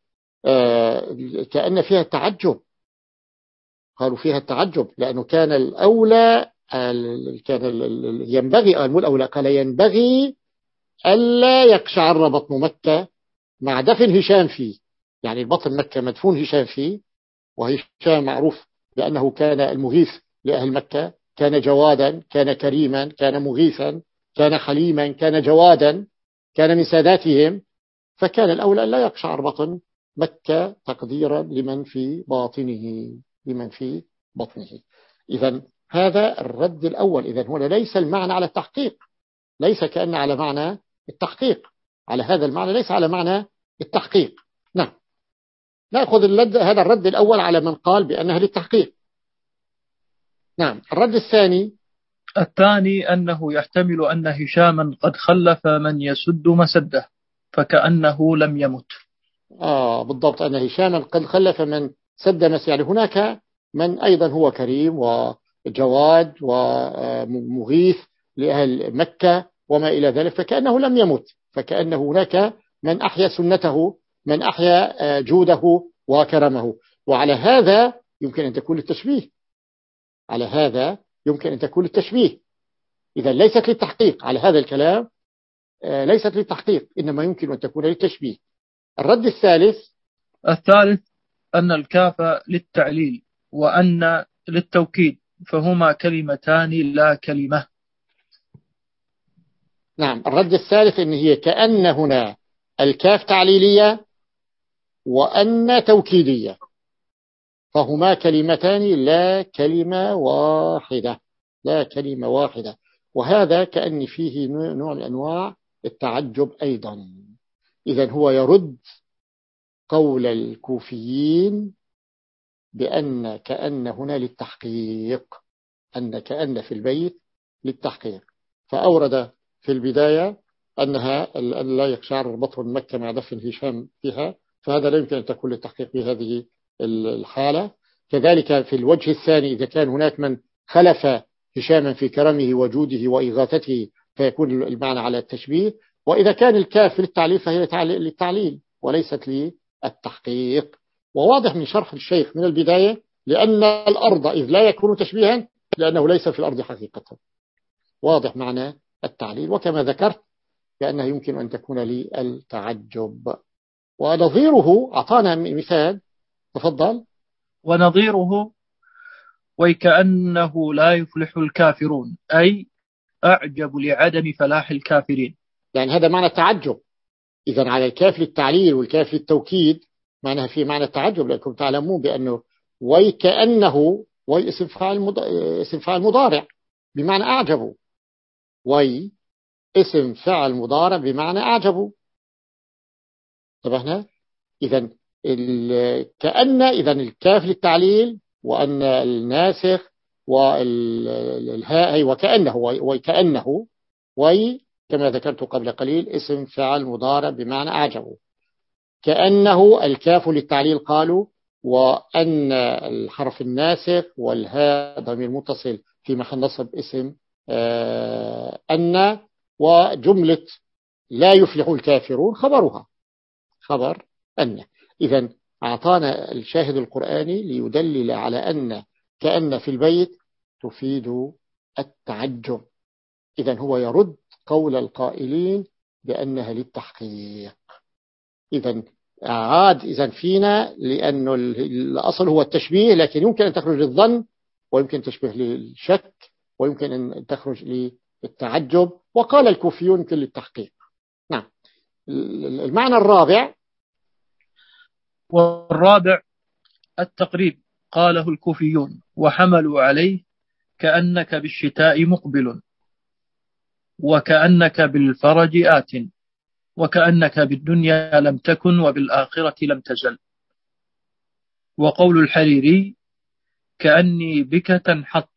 آه كأن فيها التعجب، قالوا فيها التعجب، لأنه كان الأولى كان ينبغي الأولى قال ينبغي ألا يقشعر بطن مكة مع دفن هشام فيه. يعني بطن مكة مدفون هشام فيه، وهشام معروف لأنه كان المغيث لأهل مكة، كان جوادا، كان كريما، كان مغيثا، كان حليما، كان جوادا، كان من ساداتهم. فكان الأولى لا يقشعر بطن مكة تقديرا لمن في باطنه، لمن في بطنه. إذن هذا الرد الأول. إذن هنا ليس المعنى على التحقيق، ليس كأن على معنى التحقيق، على هذا المعنى ليس على معنى التحقيق. نعم. نأخذ هذا الرد الأول على من قال بأنها للتحقيق. نعم. الرد الثاني الثاني أنه يحتمل أن هشاما قد خلف من يسد مسده فكأنه لم يمت. آه بالضبط، أن هشاما قد خلف من سد مسده، يعني هناك من أيضا هو كريم وجواد ومغيث لأهل مكة وما إلى ذلك، فكأنه لم يمت، فكأنه هناك من أحيا سنته، من أحيا جوده وكرمه. وعلى هذا يمكن أن تكون التشبيه، على هذا يمكن أن تكون التشبيه. إذا ليست للتحقيق، على هذا الكلام ليست للتحقيق، إنما يمكن أن تكون للتشبيه. الرد الثالث الثالث أن الكاف للتعليل وأن للتوكيد، فهما كلمتان لا كلمة. نعم. الرد الثالث إن هي كأن هنا الكاف تعليلية وأن توكيدية، فهما كلمتان لا كلمة واحدة، لا كلمة واحدة. وهذا كأن فيه نوع من أنواع التعجب أيضا. إذن هو يرد قول الكوفيين بأن كأن هنا للتحقيق، أن كأن في البيت للتحقيق. فأورد في البداية أنها أن لا يقشعر بطن مكة مع دفن هشام فيها، فهذا لا يمكن أن تكون للتحقيق بهذه الحالة. كذلك في الوجه الثاني إذا كان هناك من خلف هشاما في كرمه وجوده وإغاثته فيكون المعنى على التشبيه. وإذا كان الكاف للتعليل فهي للتعليل وليست للتحقيق. وواضح من شرح الشيخ من البداية لأن الأرض إذ لا يكون تشبيها لأنه ليس في الأرض حقيقة. واضح معنى التعليل. وكما ذكرت بأنه يمكن أن تكون للتعجب. ونظيره أعطانا مثال، تفضل. ونظيره وكأنه لا يفلح الكافرون، أي أعجب لعدم فلاح الكافرين. يعني هذا معنى التعجب. إذن على الكاف للتعليل والكاف للتوكيد معناها في معنى التعجب، لأنكم تعلمون بأنه وكأنه وي اسم فاعل مض... اسم فاعل مضارع بمعنى أعجبوا، وي اسم فاعل مضارع بمعنى أعجبوا. انتبهنا؟ إذن ال... كأن إذن الكاف للتعليل وأن الناسخ والهاء وكأنه وكأنه وي كما ذكرت قبل قليل اسم فاعل مضارع بمعنى أعجبوا. كأنه الكاف للتعليل قالوا، وأن الحرف الناسخ والهاء ضمير متصل في محل نصب اسم آه أن، وجملة لا يفلح الكافرون خبرها خبر أن. إذن أعطانا الشاهد القرآني ليدلل على أن كأن في البيت تفيد التعجب. إذن هو يرد قول القائلين بأنها للتحقيق. إذن عاد إذن فينا لأنه الأصل هو التشبيه، لكن يمكن أن تخرج للظن ويمكن تشبه للشك ويمكن أن تخرج للتعجب. وقال الكوفيون يمكن للتحقيق. نعم. المعنى الرابع. والرابع التقريب، قاله الكوفيون وحملوا عليه كأنك بالشتاء مقبل، وكأنك بالفرج آت، وكأنك بالدنيا لم تكن وبالآخرة لم تزل. وقول الحريري كأني بك تنحط.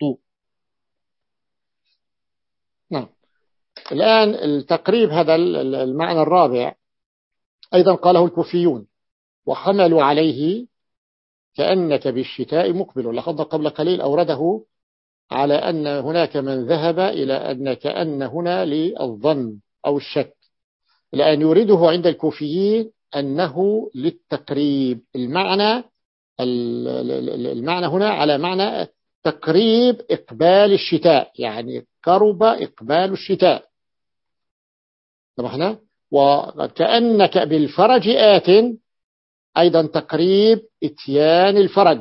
نعم. الآن التقريب هذا المعنى الرابع أيضا قاله الكوفيون وحملوا عليه كأنك بالشتاء مقبل. لاحظنا قبل قليل أورده على أن هناك من ذهب إلى أن كأن هنا للظن أو الشك. الآن يريده عند الكوفيين أنه للتقريب. المعنى المعنى هنا على معنى تقريب إقبال الشتاء، يعني قرب إقبال الشتاء. سمحنا. وكأنك بالفرج آت، أيضا تقريب إتيان الفرج.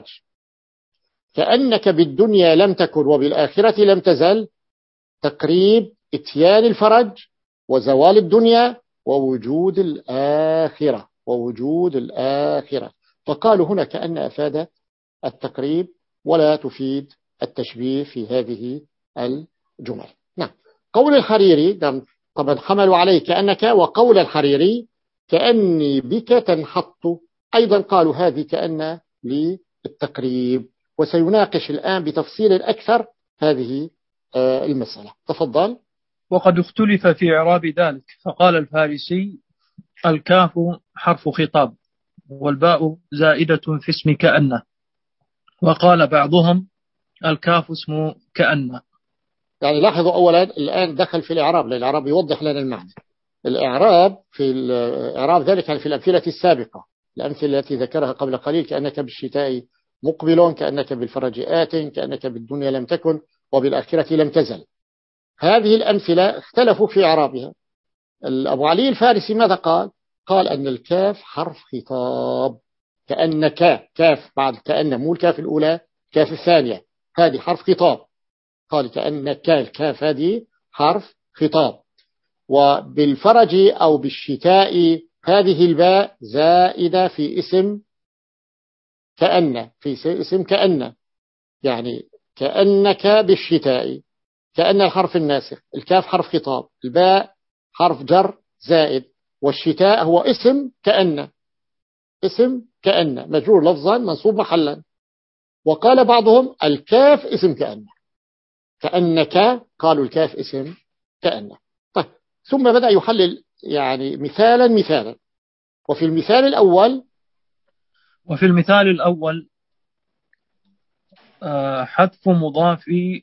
كأنك بالدنيا لم تكن وبالآخرة لم تزل، تقريب إتيان الفرج وزوال الدنيا ووجود الآخرة ووجود الآخرة. فقالوا هنا كأن أفاد التقريب ولا تفيد التشبيه في هذه الجمل. نعم. قول الحريري طبعا حملوا عليه كأنك، وقول الحريري كأني بك تنحط، أيضا قالوا هذه كأن للتقريب. وسيناقش الآن بتفصيل أكثر هذه المسألة. تفضل. وقد اختلف في إعراب ذلك، فقال الفارسي الكاف حرف خطاب والباء زائدة في اسم كأن، وقال بعضهم الكاف اسم كأن. يعني لاحظوا أولا الآن دخل في الإعراب، لأن الإعراب يوضح لنا المعنى. الإعراب في الإعراب ذلك في الأمثلة السابقة، الأمثلة التي ذكرها قبل قليل، كأنك بالشتاء مقبل، كأنك بالفرج آت، كأنك بالدنيا لم تكن وبالآخرة لم تزل. هذه الأمثلة اختلفوا في إعرابها. أبو علي الفارسي ماذا قال؟ قال أن الكاف حرف خطاب. كأنك، كاف بعد كأن، مو الكاف الأولى، كاف الثانية، هذه حرف خطاب. قال كأنك، الكاف هذه حرف خطاب. وبالفرج أو بالشتاء هذه الباء زائدة في اسم كأن، في اسم كأن، يعني كأنك بالشتاء، كأن الحرف الناسخ، الكاف حرف خطاب، الباء حرف جر زائد، والشتاء هو اسم كأن، اسم كأن مجرور لفظا منصوب محلا. وقال بعضهم الكاف اسم كأن، كأنك، قالوا الكاف اسم كأن. طيب. ثم بدأ يحلل يعني مثالا مثالا. وفي المثال الأول وفي المثال الأول حذف مضاف.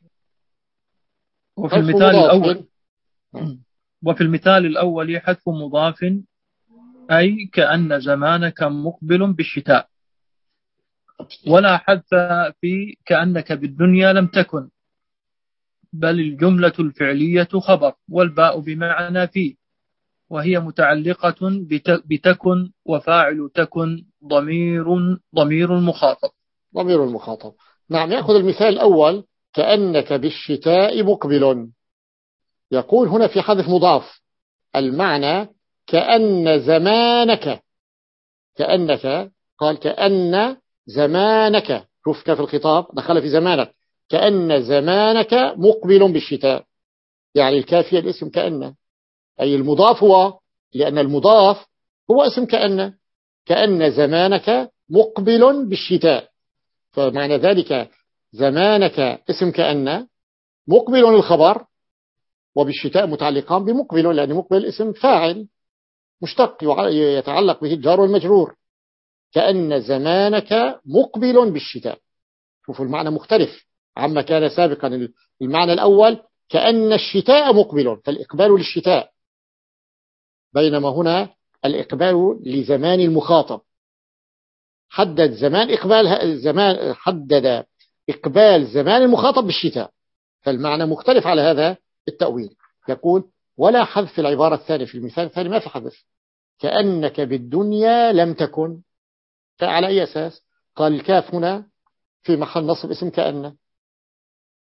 وفي المثال الأول وفي المثال الأول حذف مضاف، أي كأن زمانك مقبل بالشتاء، ولا حذف في كأنك بالدنيا لم تكن، بل الجملة الفعلية خبر، والباء بمعنى في، وهي متعلقة بتكن، وفاعل تكن ضمير ضمير المخاطب. ضمير المخاطب. نعم. يأخذ المثال الأول كأنك بالشتاء مقبل. يقول هنا في حذف مضاف، المعنى كأن زمانك، كأنك، قال كأن زمانك، شوف كيف الخطاب دخل في زمانك، كأن زمانك مقبل بالشتاء، يعني الكافية الاسم كأن، أي المضاف هو، لأن المضاف هو اسم كأن، كأن زمانك مقبل بالشتاء. فمعنى ذلك زمانك اسم كأن، مقبل الخبر، وبالشتاء متعلقان بمقبل، لأن مقبل اسم فاعل مشتق يتعلق به الجار والمجرور. كأن زمانك مقبل بالشتاء. شوفوا المعنى مختلف عما كان سابقا. المعنى الأول كأن الشتاء مقبل، فالإقبال للشتاء، بينما هنا الإقبال لزمان المخاطب. حدد زمان إقبال زمان حدد إقبال زمان المخاطب بالشتاء، فالمعنى مختلف على هذا التأويل. يقول ولا حذف العبارة الثانية. في المثال الثاني ما في حذف. كأنك بالدنيا لم تكن، على أي أساس؟ قال الكاف هنا في محل نصب اسم كأن،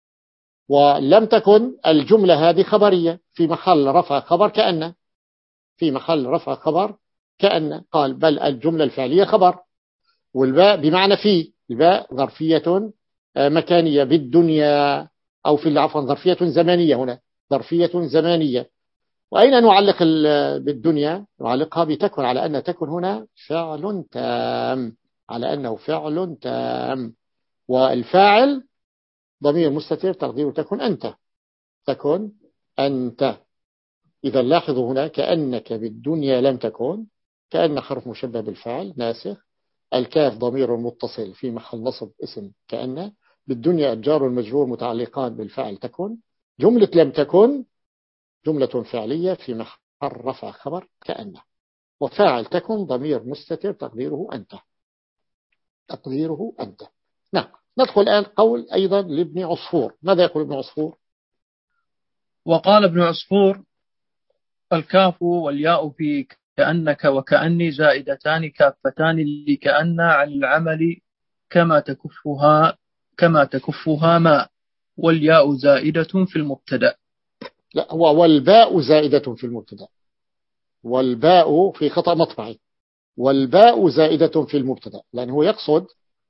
ولم تكن الجملة هذه خبرية في محل رفع خبر كأن، في محل رفع خبر كأن. قال بل الجملة الفعلية خبر، والباء بمعنى في، الباء ظرفية مكانية بالدنيا، أو في عفوا ظرفية زمانية، هنا ظرفية زمانية. وأين نعلق بالدنيا؟ نعلقها بتكن، على أن تكن هنا فعل تام، على أنه فعل تام. والفاعل ضمير مستتر تقديره تكن أنت، تكن أنت. إذا لاحظوا هنا كأنك بالدنيا لم تكن، كأن حرف مشبه بالفعل ناسخ، الكاف ضمير متصل في محل نصب اسم كأن، بالدنيا الجار المجرور متعلقان بالفعل تكن، جملة لم تكن جملة فعلية في محل رفع خبر كأن، وفاعل تكن ضمير مستتر تقديره أنت، تقديره أنت. نعم. ندخل الآن قول أيضا لابن عصفور. ماذا يقول ابن عصفور؟ وقال ابن عصفور: الكاف والياء في كأنك وكأني زائدتان كافتان لكأن عن العمل كما تكفها كما تكفها ما، والياء زائدة في المبتدأ. لا، هو والباء زائدة في المبتدأ، والباء في خطأ مطبعي، والباء زائدة في المبتدأ، لأنه هو يقصد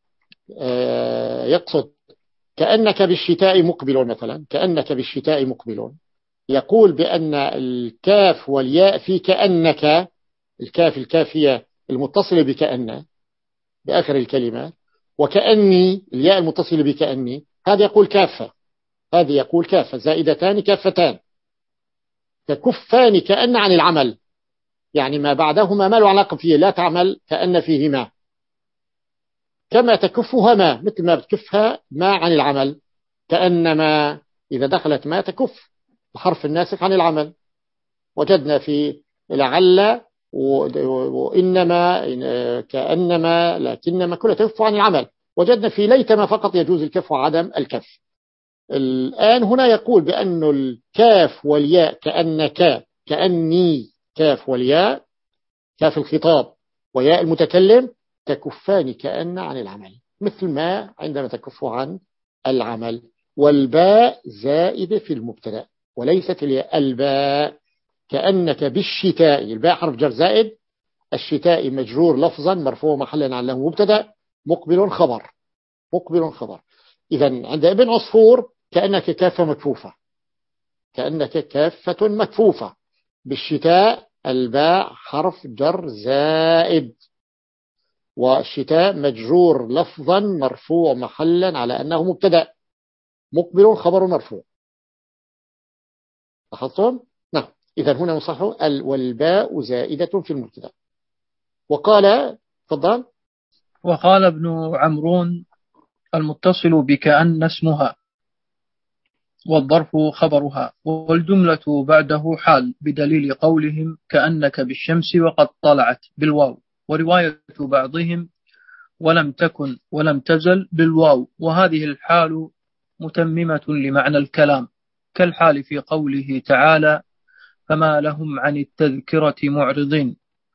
آه يقصد كأنك بالشتاء مقبل مثلا، كأنك بالشتاء مقبل، يقول بأن الكاف والياء في كأنك، الكاف الكافية المتصلة بكأن بآخر الكلمة، وكأني الياء المتصلة بكأني، هذا يقول كافة، هذا يقول كافة زائدتان كافتان تكفان كأن عن العمل، يعني ما بعدهما ما له علاقة فيه، لا تعمل كأن فيهما، كما تكفها ما، مثل ما بتكفها ما عن العمل، كأنما إذا دخلت ما تكف بحرف الناسخ عن العمل. وجدنا في لعل وإنما كأنما لكنما كلها تكف عن العمل. وجدنا في ليتما فقط يجوز الكف وعدم الكف. الآن هنا يقول بأن الكاف والياء كأنك كأني، كاف والياء كاف الخطاب وياء المتكلم تكفان كأن عن العمل، مثل ما عندما تكف عن العمل. والباء زائدة في المبتدأ وليست الياء. الباء كأنك بالشتاء، الباء حرف جر زائد، الشتاء مجرور لفظا مرفوع محلا على مبتدأ، مقبل خبر، مقبل خبر. إذا عند ابن عصفور كأنك كافة مكفوفة، كأنك كافة مكفوفة بالشتاء، الباء حرف جر زائد، والشتاء مجرور لفظا مرفوع محلا على أنه مبتدأ، مقبل خبر مرفوع. لاحظتم؟ نعم. إذا هنا نصح والباء زائدة في المبتدأ. وقال تفضل. وقال ابن عمرون: المتصل بكأن اسمها والظرف خبرها، والجملة بعده حال، بدليل قولهم كأنك بالشمس وقد طلعت بالواو، ورواية بعضهم ولم تكن ولم تزل بالواو، وهذه الحال متممة لمعنى الكلام، كالحال في قوله تعالى: فما لهم عن التذكرة معرضين،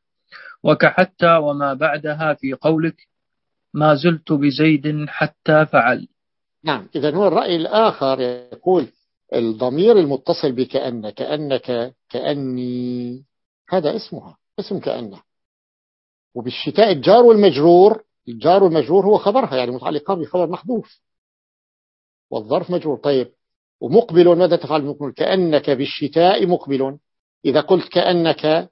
وكحتى وما بعدها في قولك: ما زلت بزيد حتى فعل. نعم. إذا هو الرأي الآخر يقول الضمير المتصل بكأن، كأنك كأني، هذا اسمها اسم كأن، وبالشتاء الجار والمجرور، الجار والمجرور هو خبرها، يعني متعلقان بخبر محذوف، والظرف مجرور. طيب ومقبل ماذا تفعل مقبل؟ كأنك بالشتاء مقبل. إذا قلت كأنك،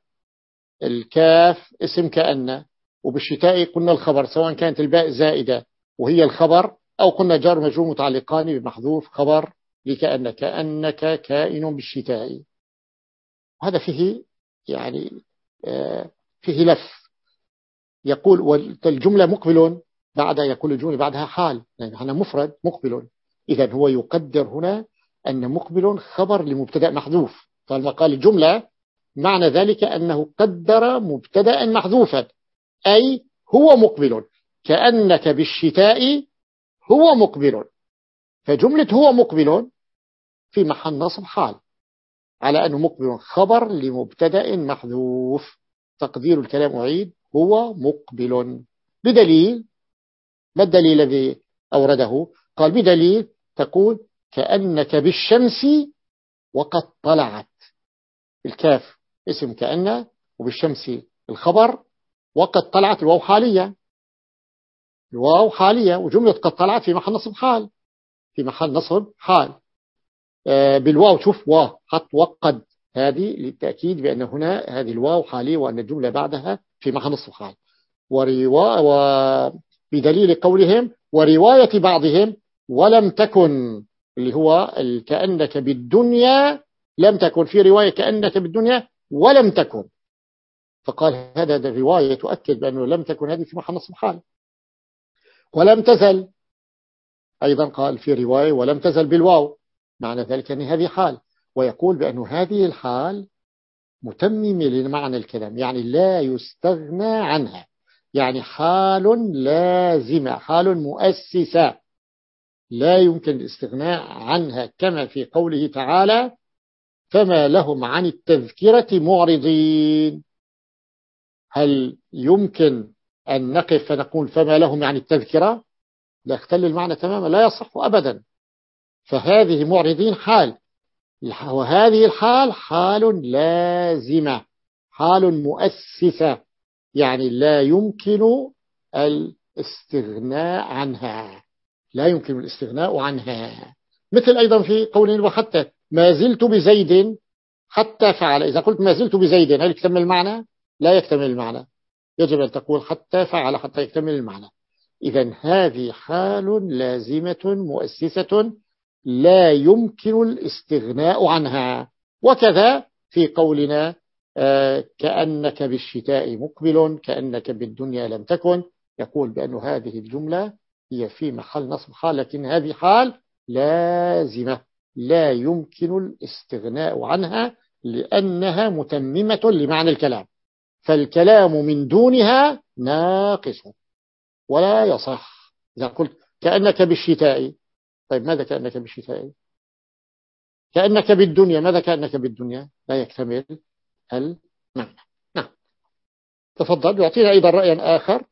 الكاف اسم كأن، وبالشتاء قلنا الخبر، سواء كانت الباء زائدة وهي الخبر، أو قلنا جار مجرور متعلقان بمحذوف خبر لكأن، كأنك كائن بالشتاء. هذا فيه يعني فيه لف. يقول والجملة مقبل، بعد يقول الجملة بعدها حال، يعني هنا مفرد مقبل. إذا هو يقدر هنا أن مقبل خبر لمبتدأ محذوف، فلما قال الجملة معنى ذلك أنه قدر مبتدأ محذوفا، أي هو مقبل، كأنك بالشتاء هو مقبل، فجملة هو مقبل في محل نصب حال، على أنه مقبل خبر لمبتدأ محذوف، تقدير الكلام أعيد هو مقبل. بدليل، ما الدليل الذي أورده؟ قال بدليل تقول كأنك بالشمس وقد طلعت، الكاف اسم كأن وبالشمس الخبر، وقد طلعت الواو حالية، الواو حالية، وجملة قد طلعت في محل نصب حال، في محل نصب حال آه بالواو. شوف واو حط وقد، هذه للتأكيد بأن هنا هذه الواو حالية وأن الجملة بعدها في محل نصب حال. وروا وبدليل قولهم ورواية بعضهم ولم تكن، اللي هو كأنك بالدنيا لم تكن، في رواية كأنك بالدنيا ولم تكن، فقال هذا الرواية تؤكد بأنه لم تكن هذه في محل نصب حال. ولم تزل أيضا قال في رواية ولم تزل بالواو، معنى ذلك أن هذه حال، ويقول بأن هذه الحال متممة لمعنى الكلام، يعني لا يستغنى عنها، يعني حال لازمة، حال مؤسسة لا يمكن الاستغناء عنها، كما في قوله تعالى فما لهم عن التذكرة معرضين. هل يمكن أن نقف فنقول فما لهم عن التذكرة؟ لا، يختل المعنى تماما، لا يصح أبدا. فهذه معرضين حال، وهذه الحال حال لازمة، حال مؤسسة، يعني لا يمكن الاستغناء عنها، لا يمكن الاستغناء عنها. مثل أيضا في قول وحتى ما زلت بزيد حتى فعل، إذا قلت ما زلت بزيد هل يكتمل المعنى؟ لا يكتمل المعنى، يجب أن تقول حتى فعل حتى يكتمل المعنى. إذن هذه حال لازمة مؤسسة لا يمكن الاستغناء عنها. وكذا في قولنا آه كأنك بالشتاء مقبل كأنك بالدنيا لم تكن، يقول بأن هذه الجملة هي في محل نصب حال، لكن هذه حال لازمة لا يمكن الاستغناء عنها لأنها متممة لمعنى الكلام، فالكلام من دونها ناقص ولا يصح. إذا قلت كأنك بالشتاء، طيب ماذا كأنك بالشتاء؟ كأنك بالدنيا، ماذا كأنك بالدنيا؟ لا يكتمل المعنى. نعم، تفضل. يعطينا أيضا رأيا آخر.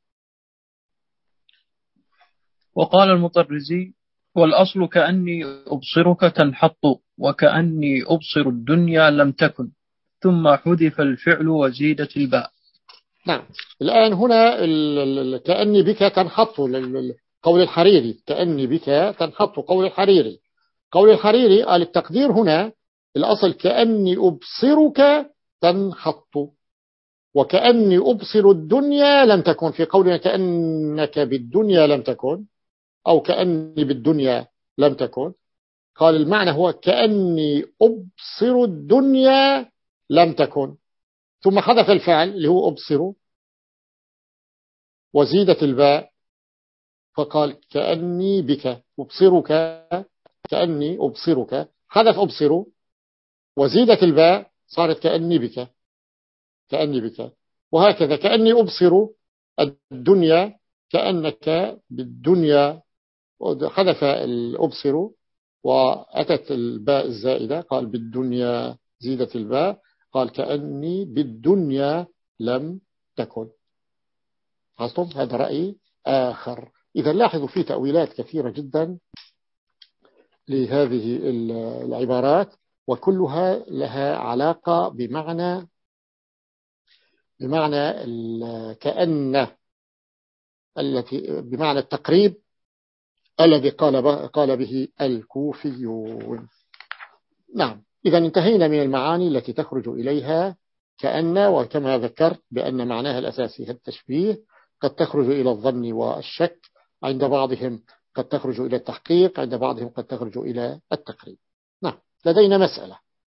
وقال المطرزي والأصل كأني أبصرك تنحط وكأني أبصر الدنيا لم تكن، ثم حذف الفعل وزيدت الباء. نعم، الآن هنا كأني بك تنحط، قول الحريري كأني بك تنحط، قول الحريري قول الحريري قال التقدير هنا الأصل كأني أبصرك تنحط وكأني أبصر الدنيا لم تكن، في قولنا كأنك بالدنيا لم تكن أو كأني بالدنيا لم تكن، قال المعنى هو كأني أبصر الدنيا لم تكن، ثم حذف الفعل اللي هو أبصر وزيدت الباء، فقال كأني بك أبصرك، كأني أبصرك، حذف أبصر وزيدت الباء صارت كأني بك، كأني بك. وهكذا كأني أبصر الدنيا كأنك بالدنيا، حذف الأبصر وأتت الباء الزائدة، قال بالدنيا زيدت الباء، قال كأني بالدنيا لم تكن. هذا رأي آخر. إذا لاحظوا في تأويلات كثيرة جدا لهذه العبارات، وكلها لها علاقة بمعنى بمعنى كأن التي بمعنى التقريب الذي قال قال به الكوفيون. نعم، إذا انتهينا من المعاني التي تخرج إليها كأن، وكما ذكرت بأن معناها الأساسي التشبيه، قد تخرج إلى الظن والشك عند بعضهم، قد تخرج إلى التحقيق عند بعضهم، قد تخرج إلى التقريب. نعم، لدينا مسألة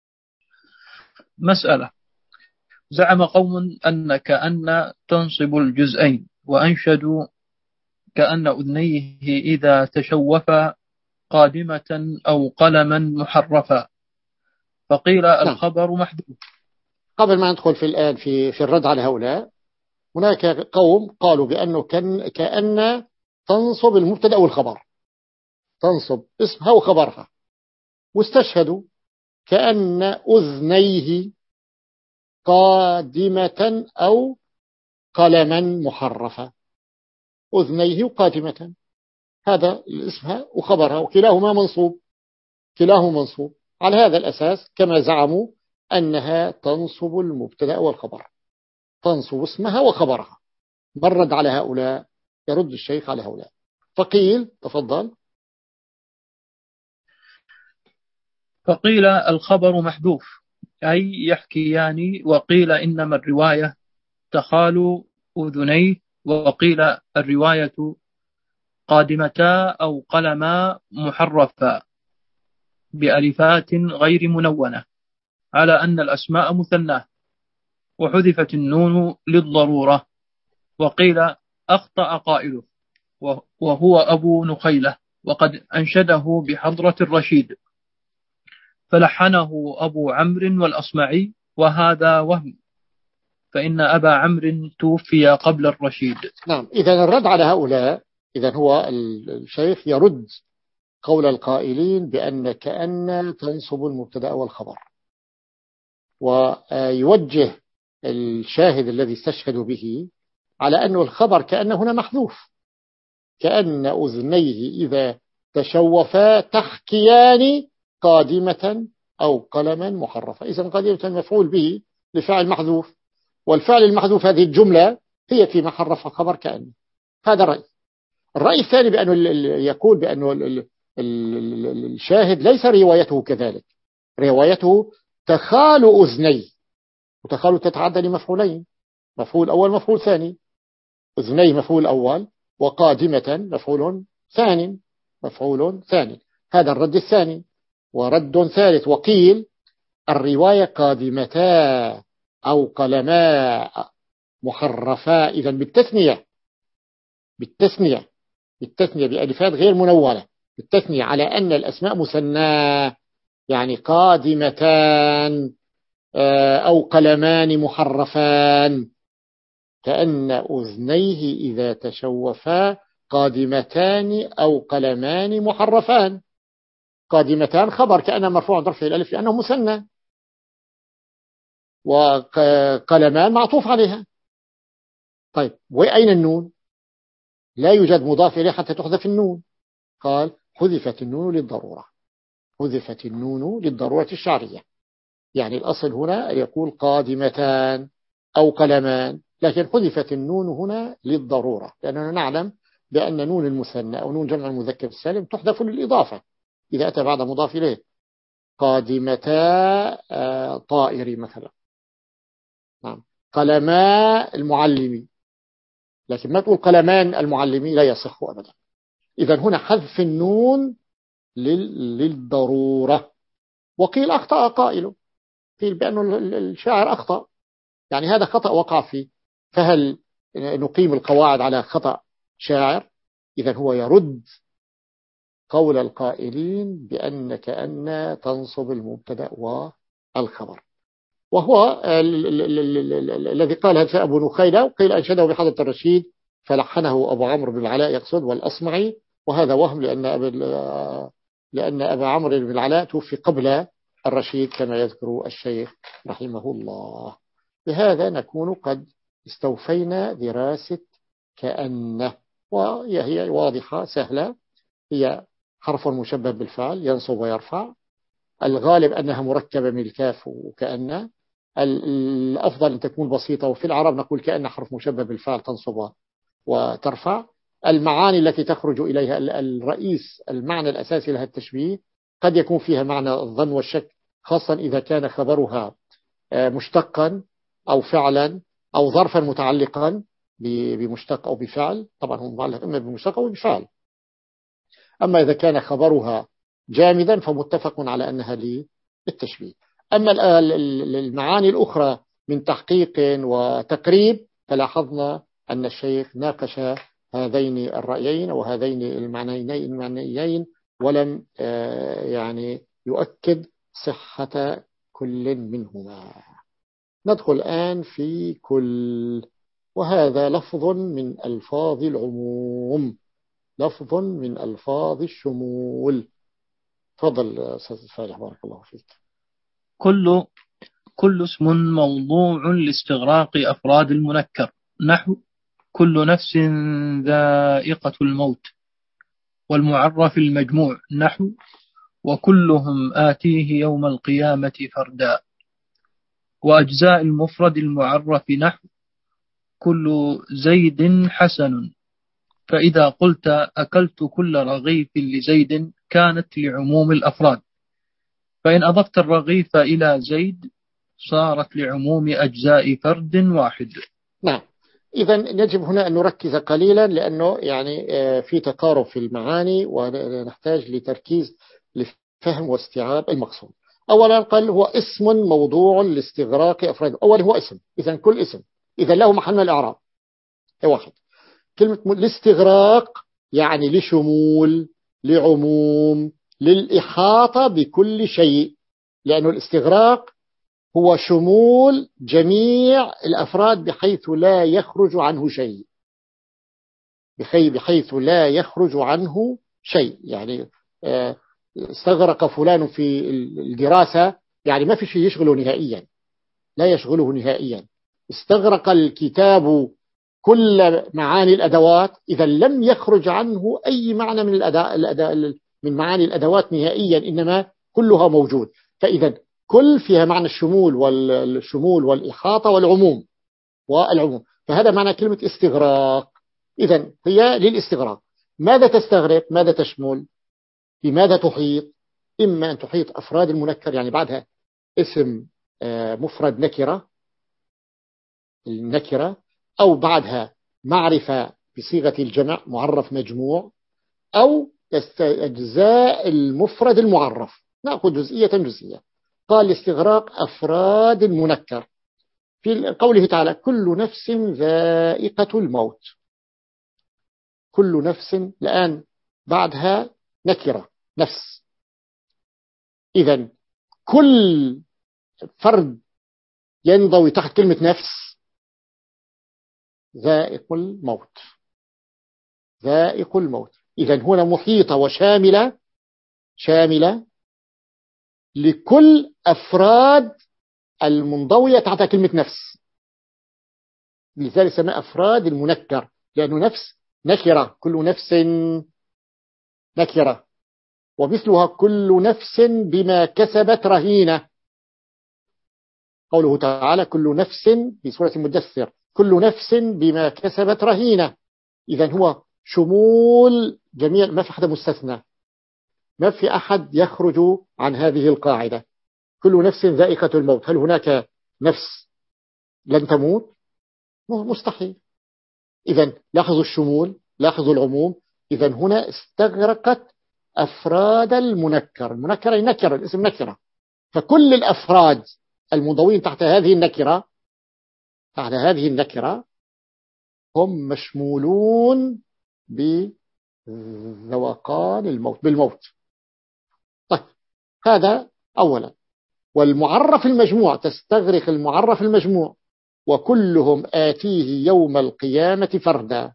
مسألة زعم قوم أن كأن تنصب الجزئين، وأنشدوا كأن أذنيه إذا تشوفا قادمة أو قلما محرفا، فقيل الخبر محذوف. قبل ما ندخل في الآن في في الرد على هؤلاء، هناك قوم قالوا بأنه كان كأن تنصب المبتدأ والخبر، تنصب اسمها وخبرها، واستشهدوا كأن أذنيه قادمة أو قلما محرفة، أذنيه قادمة، هذا اسمها وخبرها، وكلاهما منصوب، كلاهما منصوب على هذا الأساس، كما زعموا أنها تنصب المبتدأ والخبر. تنصب اسمها وخبرها. من رد على هؤلاء؟ يرد الشيخ على هؤلاء. فقيل، تفضل. فقيل الخبر محذوف أي يحكيان، وقيل إنما الرواية تخال أذنيه، وقيل الرواية قادمتا أو قلما محرفا بألفات غير منونة، على أن الأسماء مثناه وحذفت النون للضرورة. وقيل أخطأ قائله وهو أبو نخيلة، وقد أنشده بحضرة الرشيد، فلحنه أبو عمرو والأصمعي، وهذا وهم، فإن أبا عمرو توفي قبل الرشيد. نعم، إذا الرد على هؤلاء، إذا هو الشيخ يرد قول القائلين بأن كأن تنصب المبتدأ والخبر، ويوجه الشاهد الذي استشهد به على أنه الخبر كأن هنا محذوف، كأن أذنيه إذا تشوفا تحكيان قادمة أو قلما محرفة. إذن قادمة مفعول به لفعل محذوف، والفعل المحذوف هذه الجملة هي في محرف خبر كأن. هذا الرأي. الرأي الثاني بأنه يقول بأنه الشاهد ليس روايته كذلك، روايته تخال أذني، وتخال تتعدى لمفعولين، مفعول أول مفعول ثاني، أذني مفعول أول، وقادمة مفعول ثاني مفعول ثاني. هذا الرد الثاني. ورد ثالث، وقيل الرواية قادمتا أو قلما محرفا، إذا بالتثنية بالتثنية بالتثنية بألفات غير منونة، بالتثنية على أن الأسماء مثنى، يعني قادمتان أو قلمان محرفان، كأن أذنيه إذا تشوفا قادمتان أو قلمان محرفان. قادمتان خبر كأنه مرفوع عند رفع الألف لأنه مثنى، وقلمان معطوف عليها. طيب، وأين النون؟ لا يوجد مضاف إليه حتى تحذف النون. قال حذفت النون للضرورة، حذفت النون للضرورة الشعرية، يعني الأصل هنا يقول قادمتان أو قلمان، لكن حذفت النون هنا للضرورة، لأننا نعلم بأن نون المثنى أو نون جمع المذكر السالم تحذف للإضافة إذا أتى بعد مضاف إليه. قادمتا طائري مثلا، نعم، قلما المعلمي، لكن ما تقول قلمان المعلمي، لا يصح أبدا. إذن هنا حذف النون للضرورة. وقيل أخطأ قائله، قيل بأنه الشاعر أخطأ، يعني هذا خطأ وقع فيه، فهل نقيم القواعد على خطأ شاعر؟ إذن هو يرد قول القائلين بأن كأن تنصب المبتدأ والخبر، وهو الذي قال هذا أبو نخيلة، وقيل أنشده بحضرة الرشيد فلحنه أبو عمرو بن العلاء يقصد والأصمعي، وهذا وهم لأن أبا لأن أبا عمرو بن العلاء توفي قبل الرشيد كما يذكر الشيخ رحمه الله. بهذا نكون قد استوفينا دراسة كأن، وهي واضحة سهلة، هي حرف مشبه بالفعل ينصب ويرفع، الغالب أنها مركبة من الكاف وكأن، الأفضل أن تكون بسيطة، وفي العرب نقول كأن حرف مشبه بالفعل تنصب وترفع. المعاني التي تخرج إليها الرئيس، المعنى الأساسي لها التشبيه، قد يكون فيها معنى الظن والشك، خاصة إذا كان خبرها مشتقا أو فعلا أو ظرفا متعلقا بمشتق أو بفعل، طبعا هو متعلق إما بمشتق أو بفعل. أما إذا كان خبرها جامدا فمتفق على أنها للتشبيه. أما المعاني الأخرى من تحقيق وتقريب فلاحظنا أن الشيخ ناقش هذين الرأيين وهذين المعنيين ولم يعني يؤكد صحة كل منهما. ندخل الآن في كل، وهذا لفظ من ألفاظ العموم، لفظ من ألفاظ الشمول. تفضل أستاذ فالح بارك الله فيك. كل كل اسم موضوع لاستغراق أفراد المنكر، نحو كل نفس ذائقة الموت، والمعرف المجموع، نحو وكلهم آتيه يوم القيامة فردا، وأجزاء المفرد المعرف، نحو كل زيد حسن، فإذا قلت أكلت كل رغيف لزيد كانت لعموم الأفراد، فإن أضفت الرغيف إلى زيد صارت لعموم أجزاء فرد واحد. نعم. إذا يجب هنا أن نركز قليلا، لأنه يعني في تقارب في المعاني ونحتاج لتركيز لفهم واستيعاب المقصود. أولا قال هو اسم موضوع لاستغراق أفراد. أولا هو اسم، إذا كل اسم إذا له محل من الإعراب واحد. كلمة الاستغراق يعني لشمول، لعموم، للإحاطة بكل شيء، لأنه الاستغراق هو شمول جميع الأفراد بحيث لا يخرج عنه شيء، بحيث لا يخرج عنه شيء. يعني استغرق فلان في الدراسة، يعني ما في شيء يشغله نهائيا، لا يشغله نهائيا. استغرق الكتاب كل معاني الأدوات، إذا لم يخرج عنه أي معنى من الأداء الأداء من معاني الأدوات نهائيا، إنما كلها موجود. فإذا كل فيها معنى الشمول والشمول والإحاطة والعموم والعموم. فهذا معنى كلمة استغراق. إذا هي للاستغراق. ماذا تستغرق؟ ماذا تشمل؟ بماذا تحيط؟ إما أن تحيط أفراد المنكر، يعني بعدها اسم مفرد نكرة النكرة، أو بعدها معرفة بصيغة الجمع معرف مجموع، أو أجزاء المفرد المعرف. نأخذ جزئية جزئية. قال الاستغراق أفراد المنكر في قوله تعالى كل نفس ذائقة الموت. كل نفس الآن بعدها نكرة نفس، إذن كل فرد ينضوي تحت كلمة نفس ذائق الموت. ذائق الموت إذن هنا محيطة وشاملة، شاملة لكل أفراد المنضوية تحت كلمة نفس. لذلك سمى أفراد المنكر، لأنه نفس نكرة، كل نفس نكرة. ومثلها كل نفس بما كسبت رهينة. قوله تعالى كل نفس في سورة المدثر كل نفس بما كسبت رهينة. إذن هو شمول جميع، ما في أحد مستثنى، ما في أحد يخرج عن هذه القاعدة. كل نفس ذائقة الموت. هل هناك نفس لن تموت؟ مستحيل. إذن لاحظوا الشمول، لاحظوا العموم. إذن هنا استغرقت أفراد المنكر. المنكر نكرة، الاسم نكرة، فكل الأفراد المنضوين تحت هذه النكرة تحت هذه النكرة هم مشمولون بذوقان الموت، بالموت. طيب هذا أولا. والمعرف المجموع تستغرق المعرف المجموع وكلهم آتيه يوم القيامة فردا.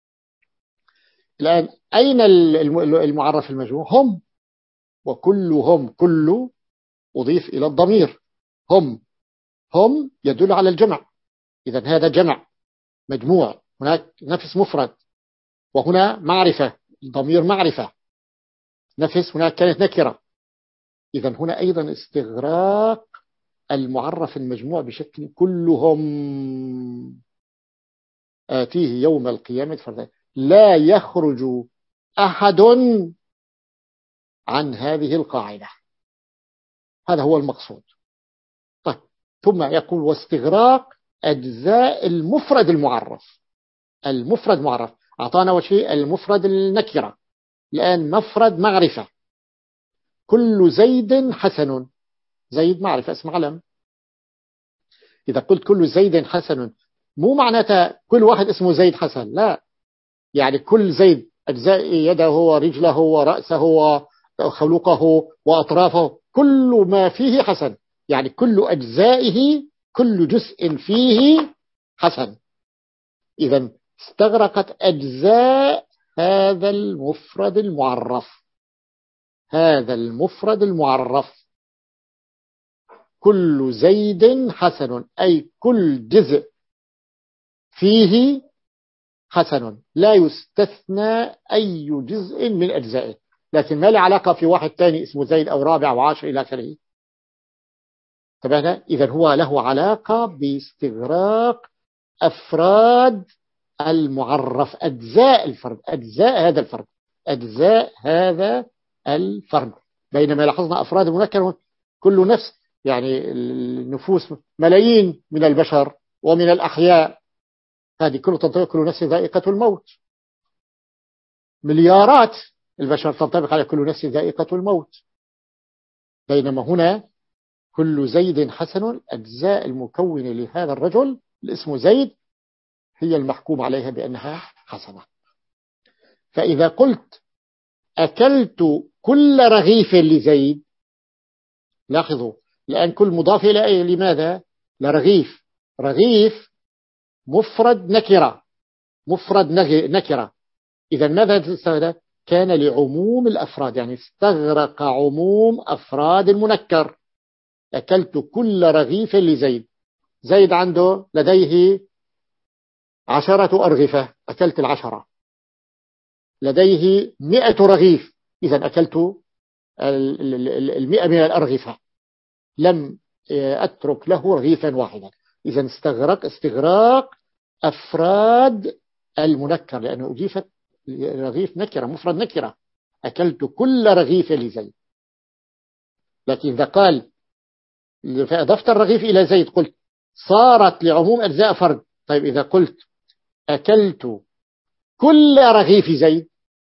الآن أين المعرف المجموع؟ هم. وكلهم، كل أضيف إلى الضمير. هم هم يدل على الجمع، إذن هذا جمع مجموع. هناك نفس مفرد، وهنا معرفة، ضمير معرفة. نفس هناك كانت نكرة. إذن هنا أيضا استغراق المعرف المجموع بشكل كلهم آتيه يوم القيامة فردا، لا يخرج أحد عن هذه القاعدة. هذا هو المقصود. طيب ثم يقول واستغراق أجزاء المفرد المعرف. المفرد معرف أعطانا وشيء المفرد النكرة، الآن مفرد معرفة. كل زيد حسن. زيد معرفة اسم علم. إذا قلت كل زيد حسن مو معناتها كل واحد اسمه زيد حسن، لا، يعني كل زيد أجزاء يده ورجله ورأسه وخلقه وأطرافه كل ما فيه حسن، يعني كل أجزائه كل جزء فيه حسن. إذا استغرقت أجزاء هذا المفرد المعرف. هذا المفرد المعرف كل زيد حسن، أي كل جزء فيه حسن، لا يستثنى أي جزء من أجزائه. لكن ما له علاقة في واحد تاني اسمه زيد أو رابع أو عاشر إلى آخره. تبعنا. إذن هو له علاقة باستغراق أفراد المعرف، أجزاء الفرد، أجزاء هذا الفرد، أجزاء هذا الفرد. بينما لاحظنا أفراد المنكر كل نفس، يعني النفوس ملايين من البشر ومن الأحياء، هذه كل تنطبق كل نفس ذائقة الموت. مليارات البشر تنطبق على كل نفس ذائقة الموت. بينما هنا كل زيد حسن، أجزاء المكونة لهذا الرجل الاسم زيد هي المحكوم عليها بأنها حسنة. فإذا قلت أكلت كل رغيف لزيد، لاحظوا الآن كل مضاف إلى أي، لماذا؟ لرغيف. رغيف مفرد نكرة، مفرد نكرة. إذا ماذا تستغرق؟ كان لعموم الأفراد، يعني استغرق عموم أفراد المنكر. أكلت كل رغيف لزيد، زيد عنده لديه عشرة أرغفة، أكلت العشرة. لديه مئة رغيف، إذا أكلت المئة من الأرغفة، لم أترك له رغيفا واحدا. إذا استغرق استغراق أفراد المنكر، لأنه أضيفت رغيف نكرة، مفرد نكرة. أكلت كل رغيف لزيد. لكن إذا قال فأضفت الرغيف إلى زيد قلت صارت لعموم أجزاء فرد. طيب إذا قلت أكلت كل رغيف زيد،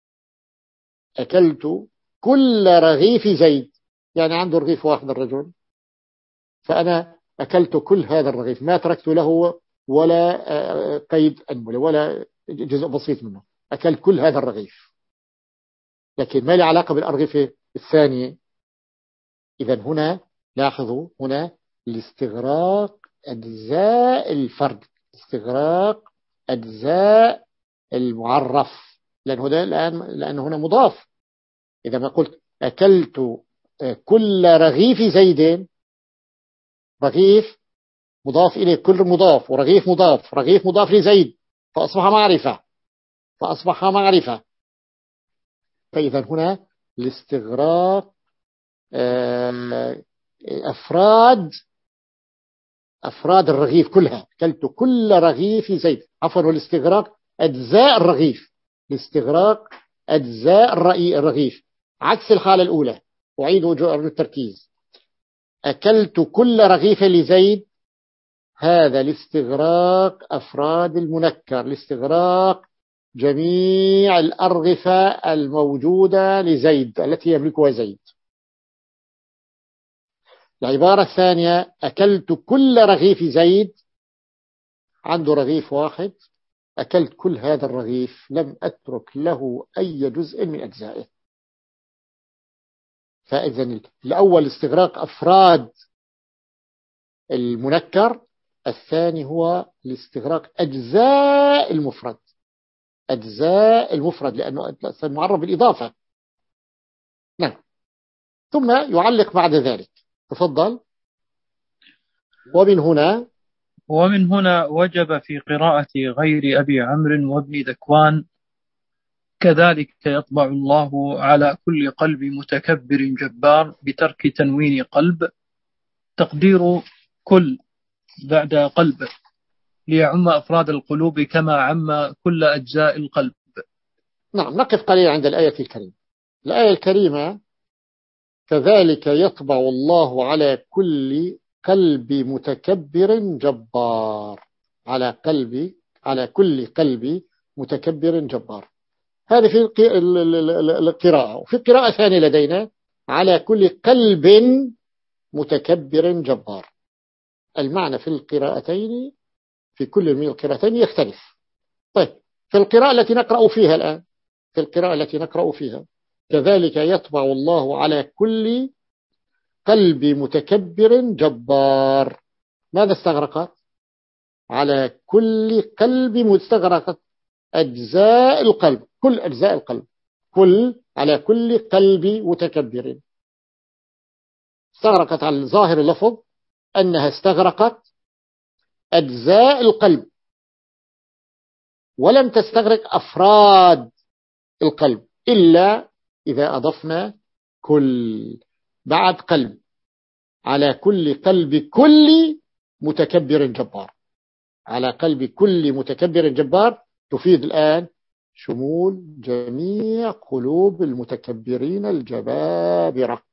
أكلت كل رغيف زيد، يعني عنده رغيف واحد الرجل، فأنا أكلت كل هذا الرغيف، ما تركت له ولا قيد أنملة ولا جزء بسيط منه، أكلت كل هذا الرغيف. لكن ما له علاقة بالأرغفة الثانية. إذا هنا لاحظوا هنا الاستغراق أجزاء الفرد، استغراق أجزاء المعرف، لأنه ده الآن لأنه هنا مضاف. إذا ما قلت أكلت كل رغيف زيد، رغيف مضاف إليه، كل مضاف، ورغيف مضاف، رغيف مضاف لزيد، فأصبح معرفة، فأصبح معرفة. فإذا هنا الاستغراق أفراد أفراد الرغيف كلها، أكلت كل رغيف زيد، عفوا، والاستغراق أجزاء الرغيف، الاستغراق أجزاء الرغيف، عكس الحالة الأولى. أعيد التركيز. أكلت كل رغيف لزيد، هذا لاستغراق أفراد المنكر، لاستغراق جميع الأرغفة الموجودة لزيد التي يملكها زيد. العبارة الثانية أكلت كل رغيف زيد، عنده رغيف واحد، أكلت كل هذا الرغيف، لم أترك له أي جزء من أجزائه. فإذا الأول استغراق أفراد المنكر، الثاني هو الاستغراق أجزاء المفرد، أجزاء المفرد، لأنه معرف بالإضافة. نعم. ثم يعلق بعد ذلك. تفضل. ومن هنا ومن هنا وجب في قراءة غير أبي عمرو وابن ذكوان كذلك يطبع الله على كل قلب متكبر جبار بترك تنوين قلب، تقدير كل بعد قلب ليعم أفراد القلوب كما عم كل أجزاء القلب. نعم. نقف قليلا عند الآية الكريمة. الآية الكريمة كذلك يطبع الله على كل قلب متكبر جبار، على قلب على كل قلب متكبر جبار. هذه في القراءة. وفي قراءة ثانية لدينا على كل قلب متكبر جبار. المعنى في القراءتين في كل من القراءتين يختلف. طيب في القراءة التي نقرأ فيها الآن، في القراءة التي نقرأ فيها كذلك يطبع الله على كل قلب متكبر جبار. ماذا استغرقت؟ على كل قلب مستغرقت أجزاء القلب، كل أجزاء القلب، كل على كل قلب متكبر. استغرقت على ظاهر اللفظ أنها استغرقت أجزاء القلب، ولم تستغرق أفراد القلب إلا إذا أضفنا كل بعد قلب، على كل قلب كل متكبر جبار. على قلب كل متكبر جبار تفيد الآن شمول جميع قلوب المتكبرين الجبابرة.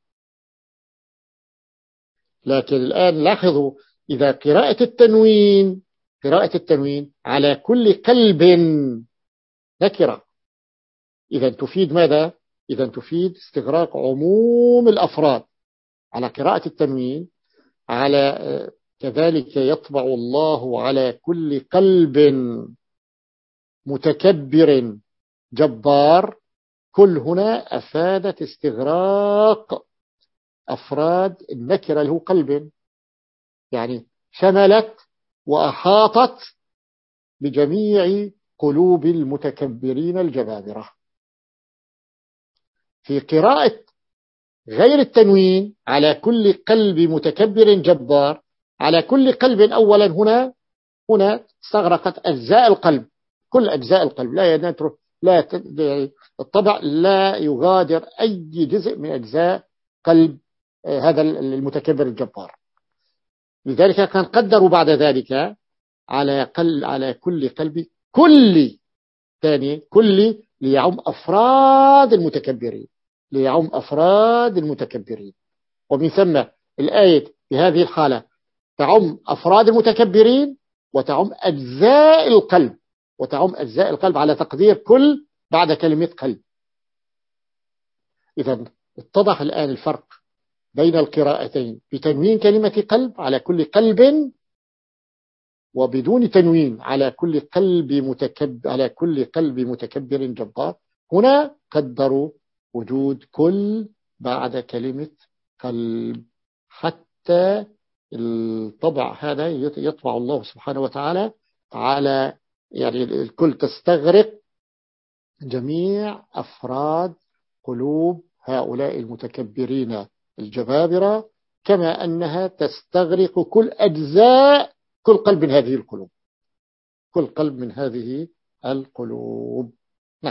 لكن الآن لاحظوا إذا قراءة التنوين قراءة التنوين على كل قلب نكرة، إذا تفيد ماذا؟ إذا تفيد استغراق عموم الأفراد. على قراءة التنوين على كذلك يطبع الله على كل قلب متكبر جبار، كل هنا أفادت استغراق أفراد النكرة له قلب، يعني شملت وأحاطت بجميع قلوب المتكبرين الجبابرة. في قراءة غير التنوين على كل قلب متكبر جبار، على كل قلب أولا هنا هنا استغرقت أجزاء القلب، كل أجزاء القلب، لا ينترك لا الطبع لا يغادر أي جزء من أجزاء قلب هذا المتكبر الجبار. لذلك كان قدروا بعد ذلك على قل على كل قلب كل ثاني كل ليعم أفراد المتكبرين ليعم أفراد المتكبرين ومن ثم الآية في هذه الحالة تعم أفراد المتكبرين وتعم أجزاء القلب وتعم أجزاء القلب على تقدير كل بعد كلمة قلب. إذن اتضح الآن الفرق بين القراءتين بتنوين كلمة قلب على كل قلب وبدون تنوين على كل قلب متكبر على كل قلب متكبر جبار. هنا قدروا وجود كل بعد كلمة قلب حتى الطبع هذا يطبع الله سبحانه وتعالى على يعني الكل تستغرق جميع أفراد قلوب هؤلاء المتكبرين الجبابرة، كما أنها تستغرق كل أجزاء كل قلب من هذه القلوب كل قلب من هذه القلوب. نعم،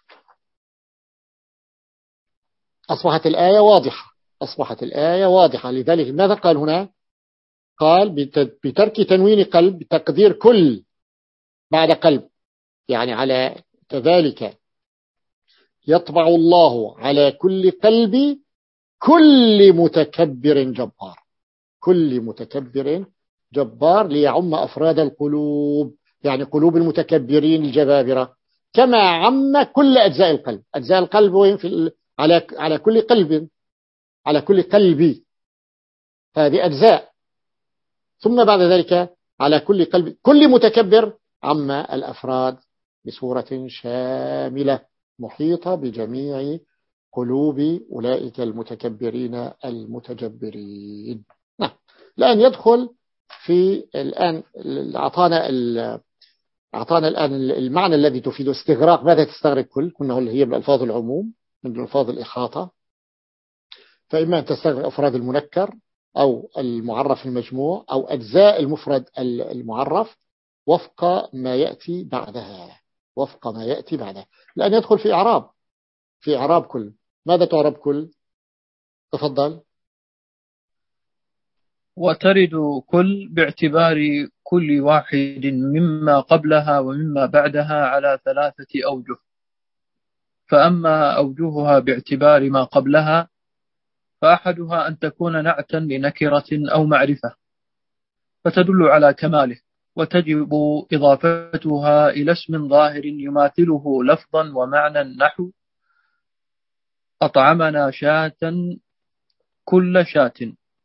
أصبحت الآية واضحة أصبحت الآية واضحة. لذلك ماذا قال هنا؟ قال بترك تنوين قلب بتقدير كل بعد قلب، يعني على كذلك يطبع الله على كل قلب كل متكبر جبار كل متكبر جبار ليعم أفراد القلوب، يعني قلوب المتكبرين الجبابرة، كما عم كل أجزاء القلب. أجزاء القلب وين في على على كل قلب على كل قلبي هذه أجزاء، ثم بعد ذلك على كل قلب كل متكبر عم الأفراد بصورة شاملة محيطة بجميع قلوب أولئك المتكبرين المتجبرين. نعم، الآن يدخل في الآن أعطانا أعطانا الآن المعنى الذي تفيد استغراق. ماذا تستغرق كل؟ كنا هي من ألفاظ العموم من ألفاظ الإحاطة، فإما أن تستغرق أفراد المنكر أو المعرف المجموع أو أجزاء المفرد المعرف وفق ما يأتي بعدها وفق ما يأتي بعدها. الآن يدخل في إعراب في إعراب كل. ماذا تعرب كل؟ تفضل. وترد كل باعتبار كل واحد مما قبلها ومما بعدها على ثلاثة أوجه، فأما أوجهها باعتبار ما قبلها فأحدها أن تكون نعتا لنكرة أو معرفة فتدل على كماله، وتجب إضافتها إلى اسم ظاهر يماثله لفظا ومعنى نحو أطعمنا شاة كل شاة،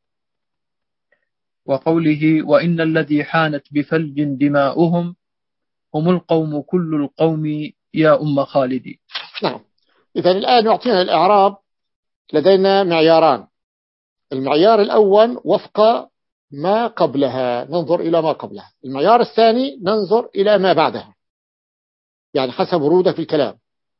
وقوله وإن الذي حانت بفلج دماؤهم هم القوم كل القوم يا أم خالدي. نعم، إذن الآن يعطينا الإعراب. لدينا معياران. المعيار الأول وفق ما قبلها، ننظر إلى ما قبلها. المعيار الثاني ننظر إلى ما بعدها، يعني حسب ورودها في الكلام.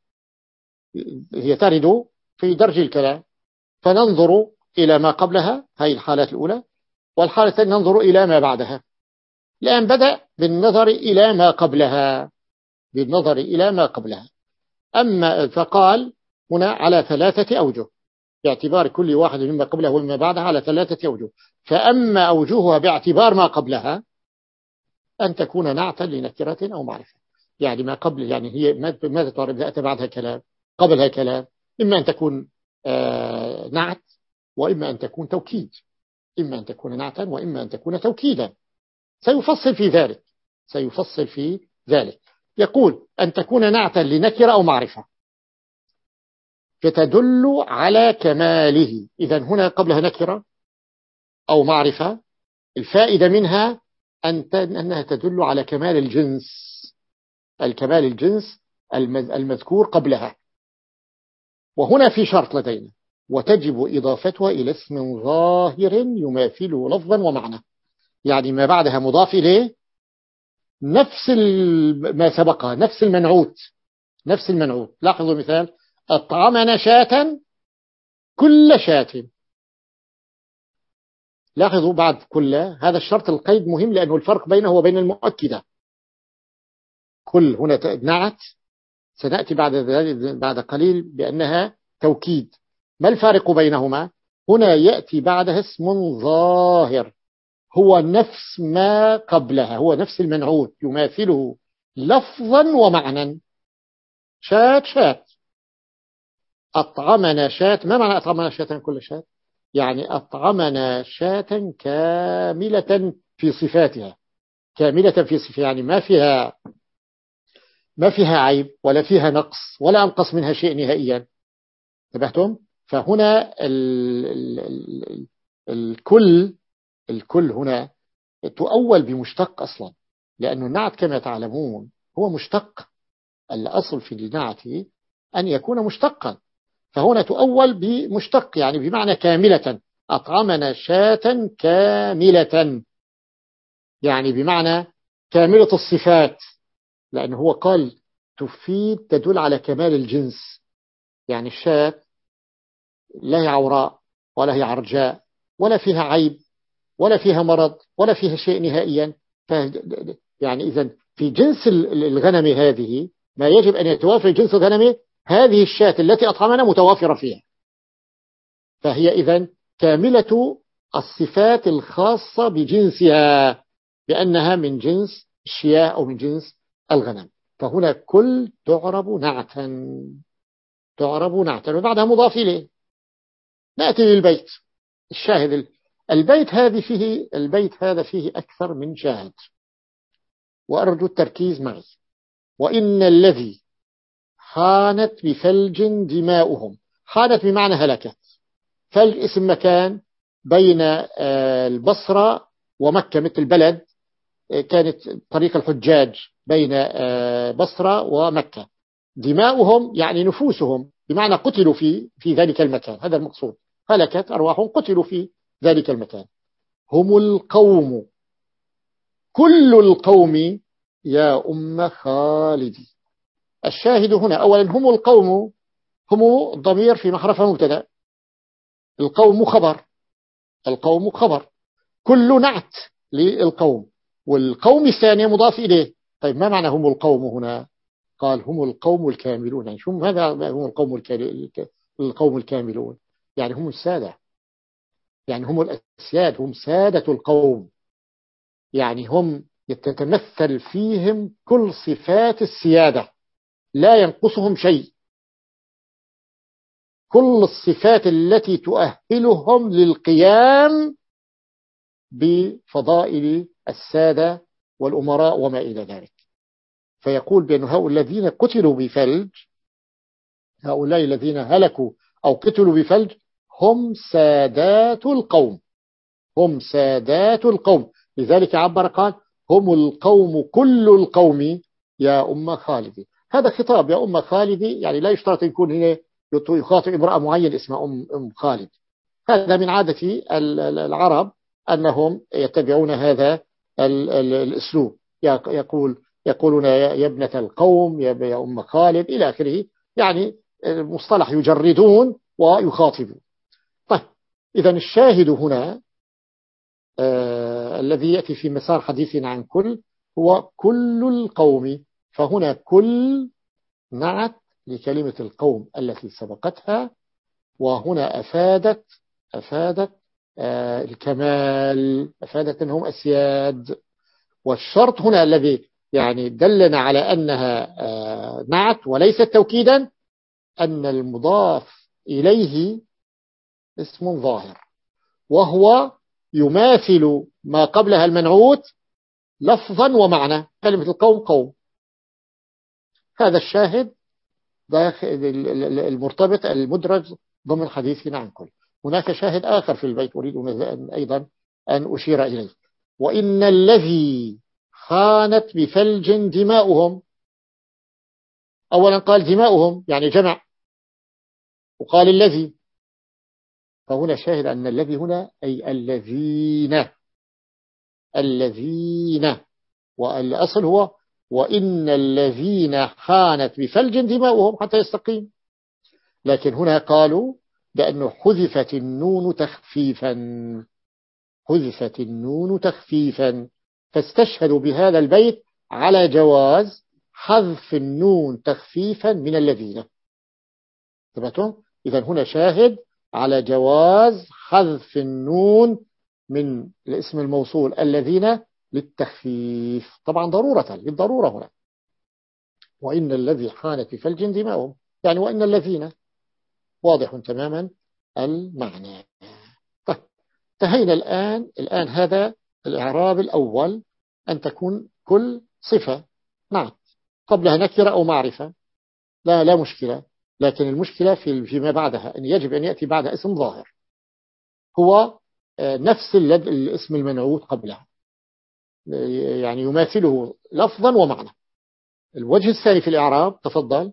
هي ترد في درج الكلام، فننظر إلى ما قبلها، هذه الحالات الأولى، والحالة الثانية ننظر إلى ما بعدها. الآن بدأ بالنظر إلى ما قبلها بالنظر إلى ما قبلها أما فقال هنا على ثلاثة أوجه باعتبار كل واحد مما قبله ومما بعدها على ثلاثة أوجه. فأما أوجهها باعتبار ما قبلها أن تكون نعتا لنكرة أو معرفة. يعني ما قبل، يعني هي ماذا تعرف إذا أتى بعدها كلام قبلها كلام؟ إما أن تكون آه نعت، وإما أن تكون توكيد. إما أن تكون نعتا وإما أن تكون توكيدا. سيفصل في ذلك سيفصل في ذلك يقول أن تكون نعتا لنكرة أو معرفة فتدل على كماله. إذن هنا قبلها نكرة أو معرفة، الفائدة منها أنها تدل على كمال الجنس، الكمال الجنس المذكور قبلها. وهنا في شرط لدينا: وتجب إضافتها إلى اسم ظاهر يماثله لفظا ومعنى. يعني ما بعدها مضاف إليه نفس ما سبقها، نفس المنعوت نفس المنعوت. لاحظوا مثال: أطعمنا شاة كل شاة. لاحظوا بعد كل هذا الشرط القيد مهم، لأنه الفرق بينه وبين المؤكدة. كل هنا نعت، سنأتي بعد بعد قليل بأنها توكيد. ما الفارق بينهما؟ هنا يأتي بعدها اسم ظاهر هو نفس ما قبلها، هو نفس المنعوت يماثله لفظا ومعنى. شات شات، أطعمنا شات. ما معنى أطعمنا شاة كل شات؟ يعني أطعمنا شاة كاملة في صفاتها، كاملة في صفاتها، يعني ما فيها ما فيها عيب ولا فيها نقص ولا أنقص منها شيء نهائيا. انتبهتم؟ فهنا ال ال ال الكل الكل هنا تؤول بمشتق أصلا، لأن النعت كما تعلمون هو مشتق. الأصل في النعت أن يكون مشتقا، فهنا تؤول بمشتق يعني بمعنى كاملة. أطعمنا شاة كاملة يعني بمعنى كاملة الصفات، لأنه هو قال تفيد تدل على كمال الجنس. يعني الشاة لا هي عوراء ولا هي عرجاء ولا فيها عيب ولا فيها مرض ولا فيها شيء نهائيا. يعني إذن في جنس الغنم هذه ما يجب أن يتوافر جنس الغنم، هذه الشاة التي أطعمنا متوافرة فيها، فهي إذن كاملة الصفات الخاصة بجنسها، بأنها من جنس الشياة أو من جنس الغنم. فهنا كل تعرب نعتا تعرب نعتا وبعدها مضاف إليه. نأتي للبيت. الشاهد البيت هذه فيه البيت هذا فيه أكثر من شاهد، وأرجو التركيز معي. وإن الذي حانت بثلج دماؤهم. حانت بمعنى هلكت. ثلج اسم مكان بين البصرة ومكة، مثل البلد كانت طريق الحجاج بين بصرة ومكة. دماؤهم يعني نفوسهم، بمعنى قتلوا في في ذلك المكان، هذا المقصود. هلكت أرواحهم، قتلوا في ذلك المكان. هم القوم، كل القوم يا أم خالدي. الشاهد هنا أولا هم القوم، هم ضمير في محرفة مبتدا، القوم خبر، القوم خبر، كل نعت للقوم، والقوم الثانية مضاف إليه. طيب ما معنى هم القوم هنا؟ قال هم القوم الكاملون. يعني شو ماذا هم القوم القوم الكاملون؟ يعني هم السادة، يعني هم الأسياد، هم سادة القوم، يعني هم يتتمثل فيهم كل صفات السيادة، لا ينقصهم شيء. كل الصفات التي تؤهلهم للقيام بفضائل السادة والأمراء وما إلى ذلك. فيقول بأن هؤلاء الذين قتلوا بفلج، هؤلاء الذين هلكوا أو قتلوا بفلج هم سادات القوم، هم سادات القوم. لذلك عبر قال هم القوم كل القوم يا أم خالدي. هذا خطاب يا أم خالدي، يعني لا يشترط يكون هنا يخاطب امرأة معين اسمها أم, أم خالد. هذا من عادة العرب أنهم يتبعون هذا الأسلوب، يقول يقولون يا ابنة القوم، يا أم خالد إلى آخره، يعني مصطلح يجردون ويخاطبون. طيب إذن الشاهد هنا آه الذي يأتي في مسار حديثنا عن كل هو كل القوم. فهنا كل نعت لكلمة القوم التي سبقتها، وهنا أفادت أفادت آه الكمال، أفادت أنهم أسياد. والشرط هنا الذي يعني دلنا على أنها نعت وليست توكيدا أن المضاف إليه اسم ظاهر، وهو يماثل ما قبلها المنعوت لفظا ومعنى. كلمة القوم قوم، هذا الشاهد المرتبط المدرج ضمن حديثنا عن كل. هناك شاهد آخر في البيت أريد أن أيضا أن أشير إليه: وإن الذي خانت بثلج دماؤهم. أولا قال دماؤهم يعني جمع، وقال الذي، فهنا شاهد أن الذي هنا أي الذين، الذين، والأصل هو وإن الذين خانت بثلج دماؤهم حتى يستقيم. لكن هنا قالوا بأنه حذفت النون تخفيفا، حذفت النون تخفيفا، فاستشهدوا بهذا البيت على جواز حذف النون تخفيفا من الذين. تبعتم؟ إذن هنا شاهد على جواز حذف النون من الاسم الموصول الذين للتخفيف، طبعا ضرورة للضرورة هنا. وإن الذي حانت بثلج دماؤهم يعني وإن الذين، واضح تماما المعنى. طيب انتهينا الآن. الآن هذا الإعراب الأول، أن تكون كل صفة نعم قبلها نكرة أو معرفة، لا لا مشكلة. لكن المشكلة في فيما بعدها، أن يجب أن يأتي بعد اسم ظاهر هو نفس الاسم المنعوت قبلها، يعني يماثله لفظا ومعنى. الوجه الثاني في الإعراب، تفضل.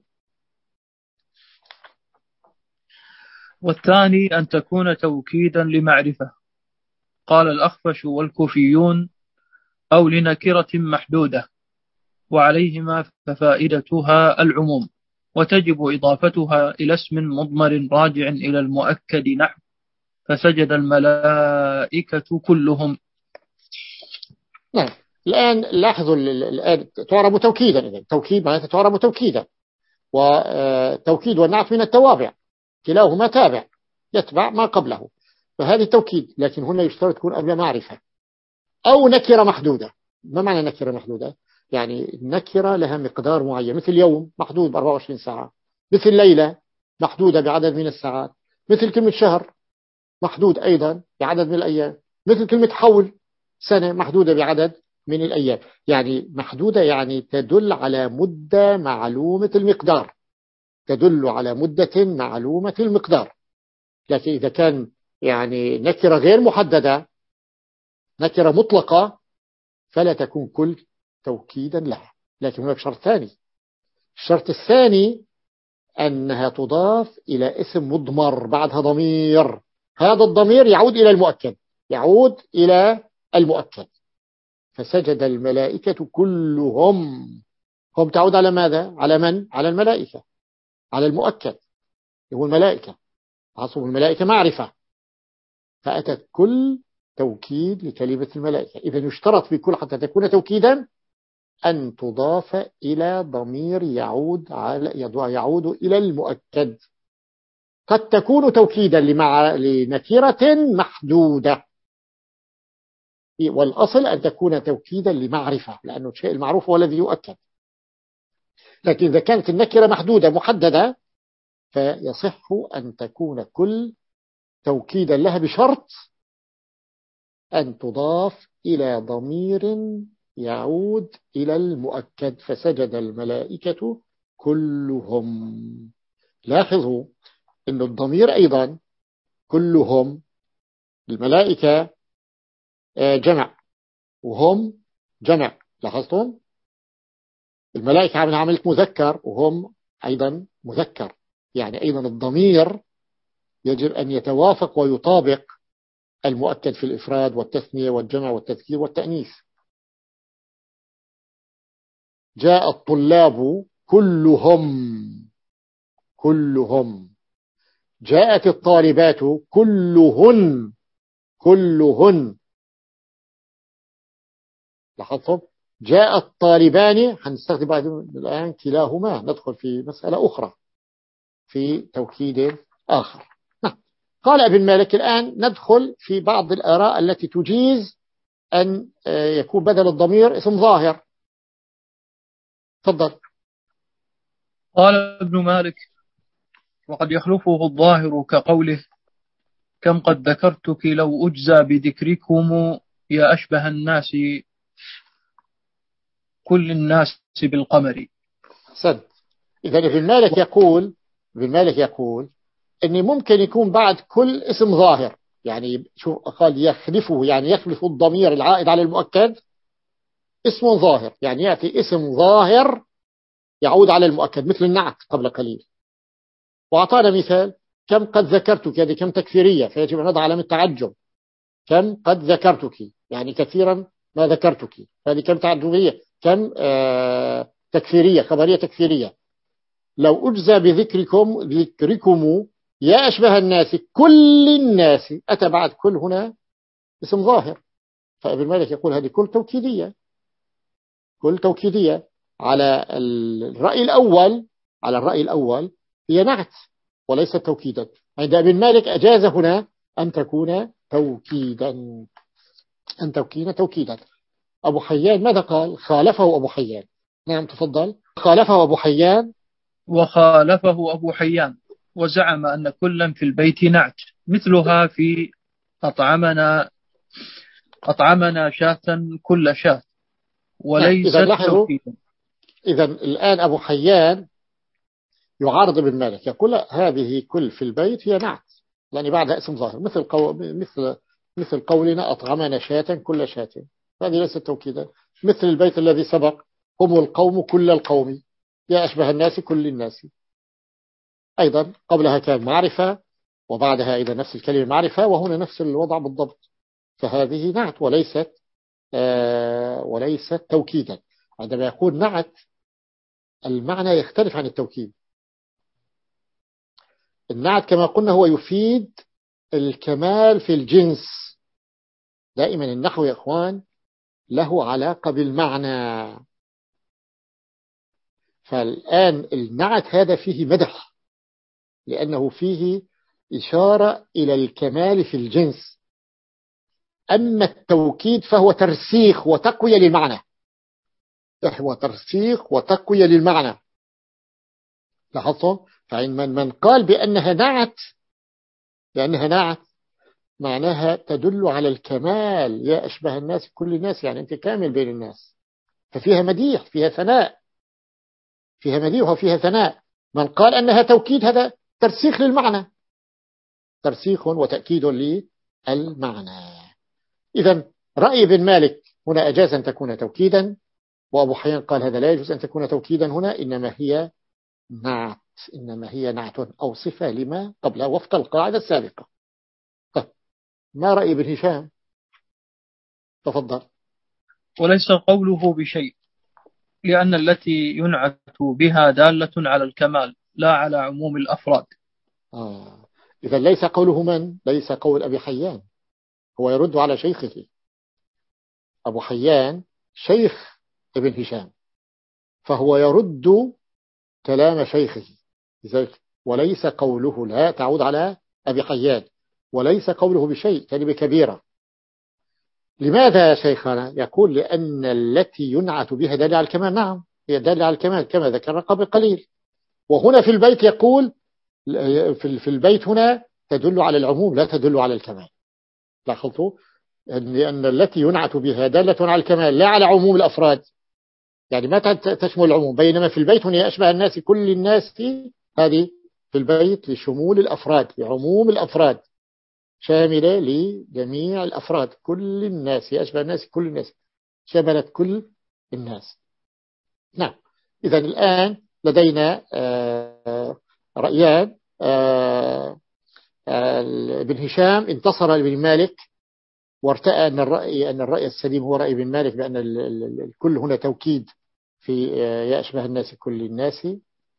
والثاني أن تكون توكيدا لمعرفة. قال الأخفش والكوفيون أو لنكرة محدودة، وعليهما ففائدتها العموم، وتجب إضافتها إلى اسم مضمر راجع إلى المؤكد نحو فسجد الملائكة كلهم. نعم. الآن لاحظوا الآن تعرب توكيدا، إذن توكيد معناته تعرب توكيدا، وتوكيد والنعت من التوابع، كلاهما تابع يتبع ما قبله، فهذه توكيد. لكن هنا يشترط تكون قبل معرفة أو نكرة محدودة. ما معنى نكرة محدودة؟ يعني نكرة لها مقدار معين، مثل يوم محدود ب أربعة وعشرين ساعة، مثل ليلة محدودة بعدد من الساعات، مثل كلمة شهر محدود أيضا بعدد من الأيام، مثل كلمة حول سنة محدودة بعدد من الأيام. يعني محدودة يعني تدل على مدة معلومة المقدار، تدل على مدة معلومة المقدار. لكن إذا كان يعني نكرة غير محددة، نكرة مطلقة، فلا تكون كل توكيدا لها. لكن هناك شرط ثاني، الشرط الثاني أنها تضاف إلى اسم مضمر بعدها ضمير، هذا الضمير يعود إلى المؤكد، يعود إلى المؤكد. فسجد الملائكة كلهم، هم تعود على ماذا؟ على من؟ على الملائكة، على المؤكد هو الملائكة، عصب الملائكة معرفة، فأتت كل توكيد لكلمة الملائكة. إذا يشترط في كل حتى تكون توكيدا أن تضاف إلى ضمير يعود على يعود إلى المؤكد. قد تكون توكيدا لمع... لنكرة محدودة، والأصل أن تكون توكيدا لمعرفة، لأنه الشيء المعروف هو الذي يؤكد. لكن إذا كانت النكرة محدودة محددة فيصح أن تكون كل توكيدا لها بشرط أن تضاف إلى ضمير يعود إلى المؤكد، فسجد الملائكة كلهم. لاحظوا أن الضمير أيضا كلهم، الملائكة جمع وهم جمع، لاحظتم؟ الملائكة عمل عملة مذكر وهم أيضا مذكر، يعني أيضا الضمير يجب أن يتوافق ويطابق المؤكد في الإفراد والتثنية والجمع والتذكير والتأنيث. جاء الطلاب كلهم، كلهم. جاءت الطالبات كلهن، كلهن. لاحظتم؟ جاء الطالبان، هنستخدم الآن كلاهما، ندخل في مسألة أخرى في توكيد آخر. قال ابن مالك الآن ندخل في بعض الآراء التي تجيز أن يكون بدل الضمير اسم ظاهر. تفضل. قال ابن مالك: وقد يخلفه الظاهر كقوله: كم قد ذكرتك لو أجزى بذكركم يا أشبه الناس كل الناس بالقمر. سد. إذا ابن مالك يقول ابن مالك يقول إن ممكن يكون بعد كل اسم ظاهر، يعني شو قال يخلفه، يعني يخلف الضمير العائد على المؤكد اسم ظاهر، يعني يأتي اسم ظاهر يعود على المؤكد مثل النعت قبل قليل. وأعطانا مثال: كم قد ذكرتك، هذه كم تكفيرية فيجب أن نضع علامة تعجب. كم قد ذكرتك يعني كثيرا ما ذكرتك، هذه كم تعجبية، كم آه تكفيرية، خبرية تكفيرية. لو أجزى بذكركم ذكركم يا أشبه الناس كل الناس، أتى بعد كل هنا اسم ظاهر. فابن مالك يقول هذه كل توكيدية، كل توكيدية على الرأي الأول، على الرأي الأول هي نعت وليست توكيدا. عند ابن مالك أجاز هنا أن تكون توكيدا، أن تكون توكيدا. أبو حيان ماذا قال؟ خالفه أبو حيان. نعم تفضل. خالفه أبو حيان. وخالفه أبو حيان وزعم أن كلا في البيت نعت، مثلها في أطعمنا أطعمنا شاة كل شاة، إذا وليست لاحظوا، توكيدا. إذا الآن أبو حيان يعارض ابن مالك، يقول هذه كل في البيت هي نعت لأن بعدها اسم ظاهر، مثل قو... مثل مثل قولنا أطعمنا شاة كل شاة، هذه ليست توكيدا. مثل البيت الذي سبق: هم القوم كل القوم يا أشبه الناس كل الناس، أيضا قبلها كان معرفة وبعدها أيضا نفس الكلمة معرفة، وهنا نفس الوضع بالضبط. فهذه نعت وليست آه وليست توكيدا. عندما يقول نعت المعنى يختلف عن التوكيد. النعت كما قلنا هو يفيد الكمال في الجنس. دائما النحو يا أخوان له علاقة بالمعنى. فالآن النعت هذا فيه مدح لأنه فيه إشارة إلى الكمال في الجنس. أما التوكيد فهو ترسيخ وتقوية للمعنى، هو ترسيخ وتقوية للمعنى. لاحظتم؟ فمن من قال بأنها نعت، بأنها نعت معناها تدل على الكمال، يا أشبه الناس كل الناس، يعني أنت كامل بين الناس، ففيها مديح، فيها ثناء، فيها مديح وفيها ثناء. من قال أنها توكيد هذا ترسيخ للمعنى، ترسيخ وتأكيد للمعنى. إذا رأي ابن مالك هنا أجاز أن تكون توكيدا، وأبو حيان قال هذا لا يجوز أن تكون توكيدا هنا، إنما هي نعت، إنما هي نعت أو صفة لما قبلها وفق القاعدة السابقة. طيب ما رأي ابن هشام؟ تفضل. وليس قوله بشيء، لأن التي ينعت بها دالة على الكمال لا على عموم الأفراد. آه. إذا ليس قوله من؟ ليس قول أبي حيان، هو يرد على شيخه. أبو حيان شيخ ابن هشام، فهو يرد كلام شيخه. وليس قوله، لا تعود على أبي حيان، وليس قوله بشيء كلمة كبيرة. لماذا يا شيخنا؟ يقول لأن التي ينعت بها دالة على الكمال. نعم هي دالة على الكمال كما ذكرنا قبل قليل. وهنا في البيت يقول في البيت هنا تدل على العموم لا تدل على الكمال. لاحظتوا؟ لأن التي ينعت بها دالة على الكمال لا على عموم الأفراد، يعني ما تشمل العموم. بينما في البيت هنا أشبه الناس كل الناس، هذه في البيت لشمول الأفراد، لعموم الأفراد، شاملة لجميع الأفراد. كل الناس أشبه الناس كل الناس، شملت كل الناس. نعم. إذن الآن لدينا رأيان. ابن هشام انتصر لابن مالك وارتأى أن الرأي أن الرأي السليم هو رأي ابن مالك بأن الكل هنا توكيد في يا أشبه الناس كل الناس.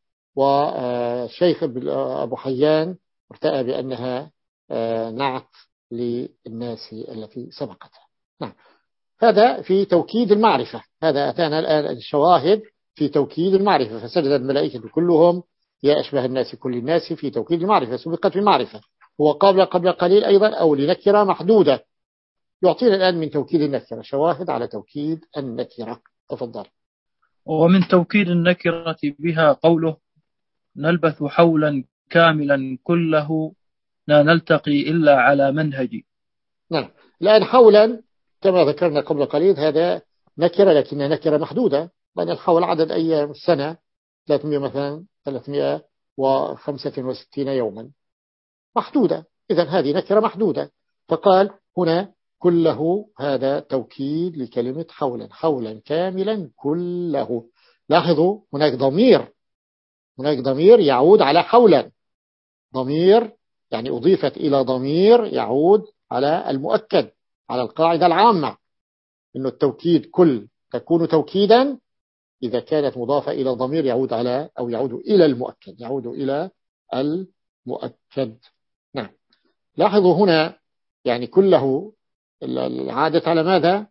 وشيخ أبو حيان ارتأى بأنها نعت للناس التي سبقتها. نعم. هذا في توكيد المعرفة. هذا أتانا الآن الشواهد في توكيد المعرفة. فسجد الملائكة كلهم يا أشبه الناس كل الناس في توكيد المعرفة، سبقت بالمعرفة. هو قبل قبل قليل أيضا أو لنكرة محدودة، يعطينا الآن من توكيد النكرة شواهد على توكيد النكرة. تفضل. ومن توكيد النكرة بها قوله نلبث حولا كاملا كله لا نلتقي إلا على منهج. نعم. الآن حولا كما ذكرنا قبل قليل هذا نكرة لكنها نكرة محدودة، لأن الحول عدد أيام السنة ثلاثمائة مثلا ثلاثمائة وخمسة وستين يوما محدودة، إذا هذه نكرة محدودة. فقال هنا كله هذا توكيد لكلمة حولا، حولا كاملا كله. لاحظوا هناك ضمير، هناك ضمير يعود على حولا، ضمير يعني أضيفت إلى ضمير يعود على المؤكد، على القاعدة العامة إنه التوكيد كل تكون توكيدا إذا كانت مضافة إلى ضمير يعود على أو يعود إلى المؤكد، يعود إلى المؤكد. نعم. لاحظوا هنا يعني كله عادت على ماذا؟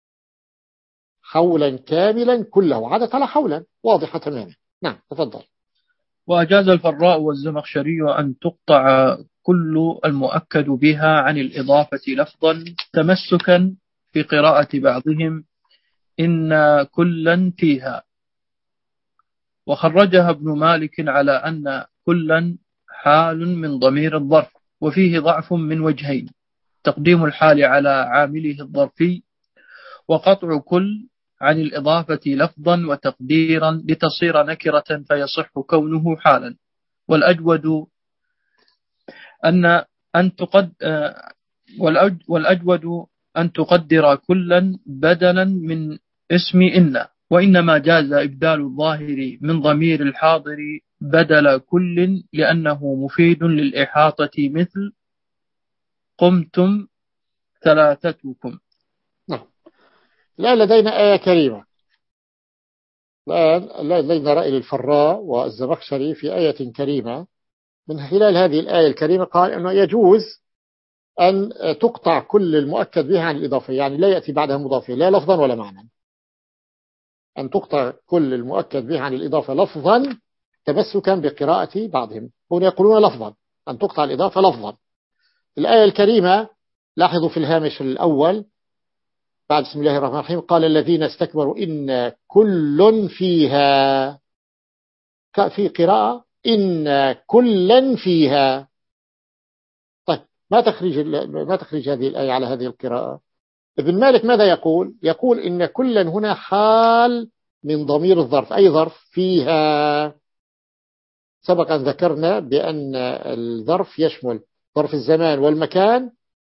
حولا كاملا كله، عادت على حولا واضحة تماما. نعم تفضل. وأجاز الفراء والزمخشري أن تقطع كل المؤكد بها عن الإضافة لفظا تمسكا في قراءة بعضهم إن كلا فيها، وخرجها ابن مالك على أن كلا حال من ضمير الظرف، وفيه ضعف من وجهين: تقديم الحال على عامله الظرفي، وقطع كل عن الإضافة لفظا وتقديرا لتصير نكرة فيصح كونه حالا. والأجود أن أن تقد والأجود أن تقدر كلا بدلا من اسم إن، وإنما جاز إبدال الظاهر من ضمير الحاضر بدل كل لأنه مفيد للإحاطة، مثل قمتم ثلاثتكم. نعم. الآن لدينا آية كريمة، الآن لدينا رأي الفراء والزمخشري في آية كريمة. من خلال هذه الآية الكريمة قال أنه يجوز أن تقطع كل المؤكد بها عن الإضافة، يعني لا يأتي بعدها مضافة لا لفظا ولا معنى، أن تقطع كل المؤكد بها عن الإضافة لفظا تمسكا بقراءة بعضهم. هنا يقولون لفظا، أن تقطع الإضافة لفظا. الآية الكريمة لاحظوا في الهامش الأول بعد بسم الله الرحمن الرحيم قال الذين استكبروا إن كل فيها، في قراءة إن كلا فيها. طيب ما تخرج ما تخرج هذه الآية على هذه القراءة؟ ابن مالك ماذا يقول؟ يقول إن كلا هنا حال من ضمير الظرف. أي ظرف؟ فيها. سبق أن ذكرنا بأن الظرف يشمل ظرف الزمان والمكان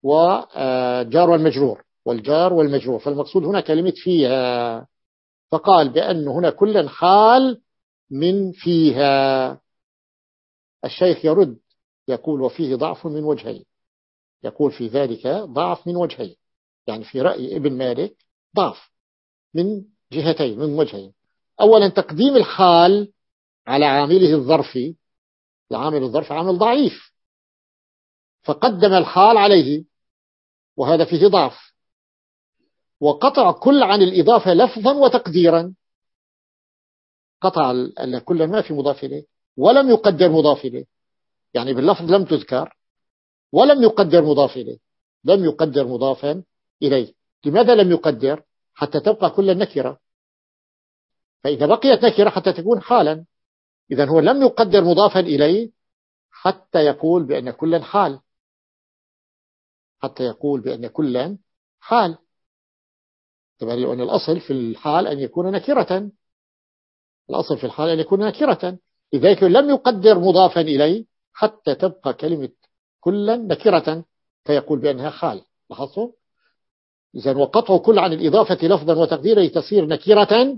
وجار والمجرور والجار والمجرور، فالمقصود هنا كلمة فيها. فقال بأن هنا كلا حال من فيها. الشيخ يرد يقول وفيه ضعف من وجهين، يقول في ذلك ضعف من وجهين، يعني في رأي ابن مالك ضعف من جهتين من وجهين. أولا تقديم الحال على عامله الظرفي، العامل الظرف عامل ضعيف فقدم الحال عليه وهذا فيه ضعف. وقطع كل عن الإضافة لفظا وتقديرا، قطع كل ما في مضاف إليه ولم يقدر مضاف إليه، يعني باللفظ لم تذكر ولم يقدر مضاف إليه، لم يقدر مضافا إليه. لماذا لم يقدر؟ حتى تبقى كل النكرة، فإذا بقيت نكرة حتى تكون حالا. إذن هو لم يقدر مضافا إليه حتى يقول بأن كلا حال، حتى يقول بأن كلا حال. طبعا لأن الأصل في الحال أن يكون نكرة، الأصل في الحال أن يكون نكرة، لذلك لم يقدر مضافا إليه حتى تبقى كلمة كلا نكرة فيقول بأنها حال. لاحظوا؟ إذن وقطع كل عن الإضافة لفظا وتقديره تصير نكرة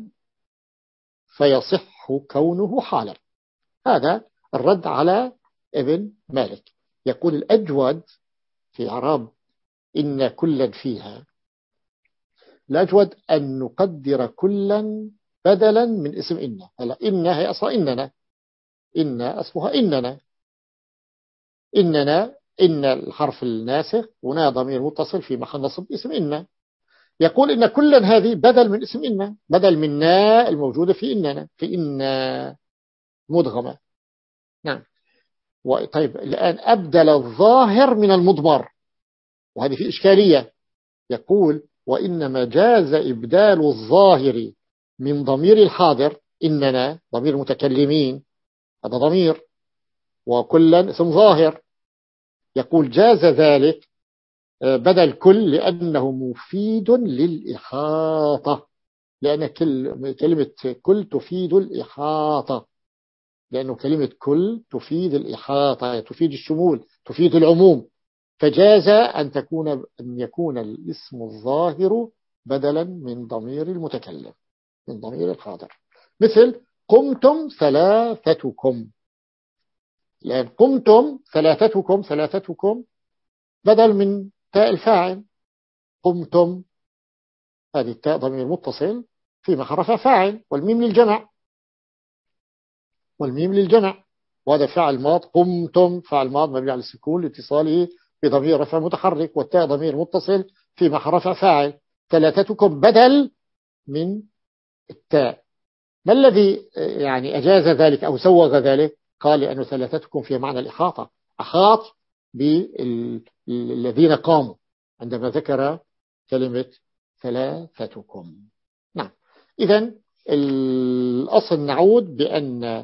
فيصح كونه حالا. هذا الرد على ابن مالك. يقول الأجود في عرب إن كلا فيها، الأجود أن نقدر كلا بدلا من اسم إن. هلا إن هي أصلا إننا، إن أصلها إننا، إننا إن الحرف الناسخ هنا ضمير متصل في محل نصب اسم إن. يقول إن كلا هذه بدل من اسم إن، بدل من نا الموجودة في إننا، في إن مدغمة. نعم. طيب الآن أبدل الظاهر من المضمر، وهذه في إشكالية. يقول وإنما جاز إبدال الظاهر من ضمير الحاضر، إننا ضمير المتكلمين هذا ضمير، وكلا اسم ظاهر، يقول جاز ذلك بدل كل لأنه مفيد للإحاطة، لأن كلمة كل تفيد الإحاطة، لأنه كلمة كل تفيد الإحاطة، تفيد الشمول، تفيد العموم، فجاز أن تكون أن يكون الاسم الظاهر بدلا من ضمير المتكلم، من ضمير الحاضر، مثل قمتم ثلاثتكم، لأن قمتم ثلاثتكم، ثلاثتكم بدل من تاء الفاعل، قمتم هذه التاء ضمير متصل في محل فاعل، والميم للجمع، والميم للجمع، وهذا فعل ماض، قمتم فعل ماض مبني على السكون لاتصاله بضمير رفع متحرك، والتاء ضمير متصل في محل فاعل، ثلاثتكم بدل من التاء. ما الذي يعني أجاز ذلك أو سوغ ذلك؟ قال لأنه ثلاثتكم في معنى الإحاطة، أحاط بالذين قاموا عندما ذكر كلمة ثلاثتكم. نعم، إذن الأصل نعود بأن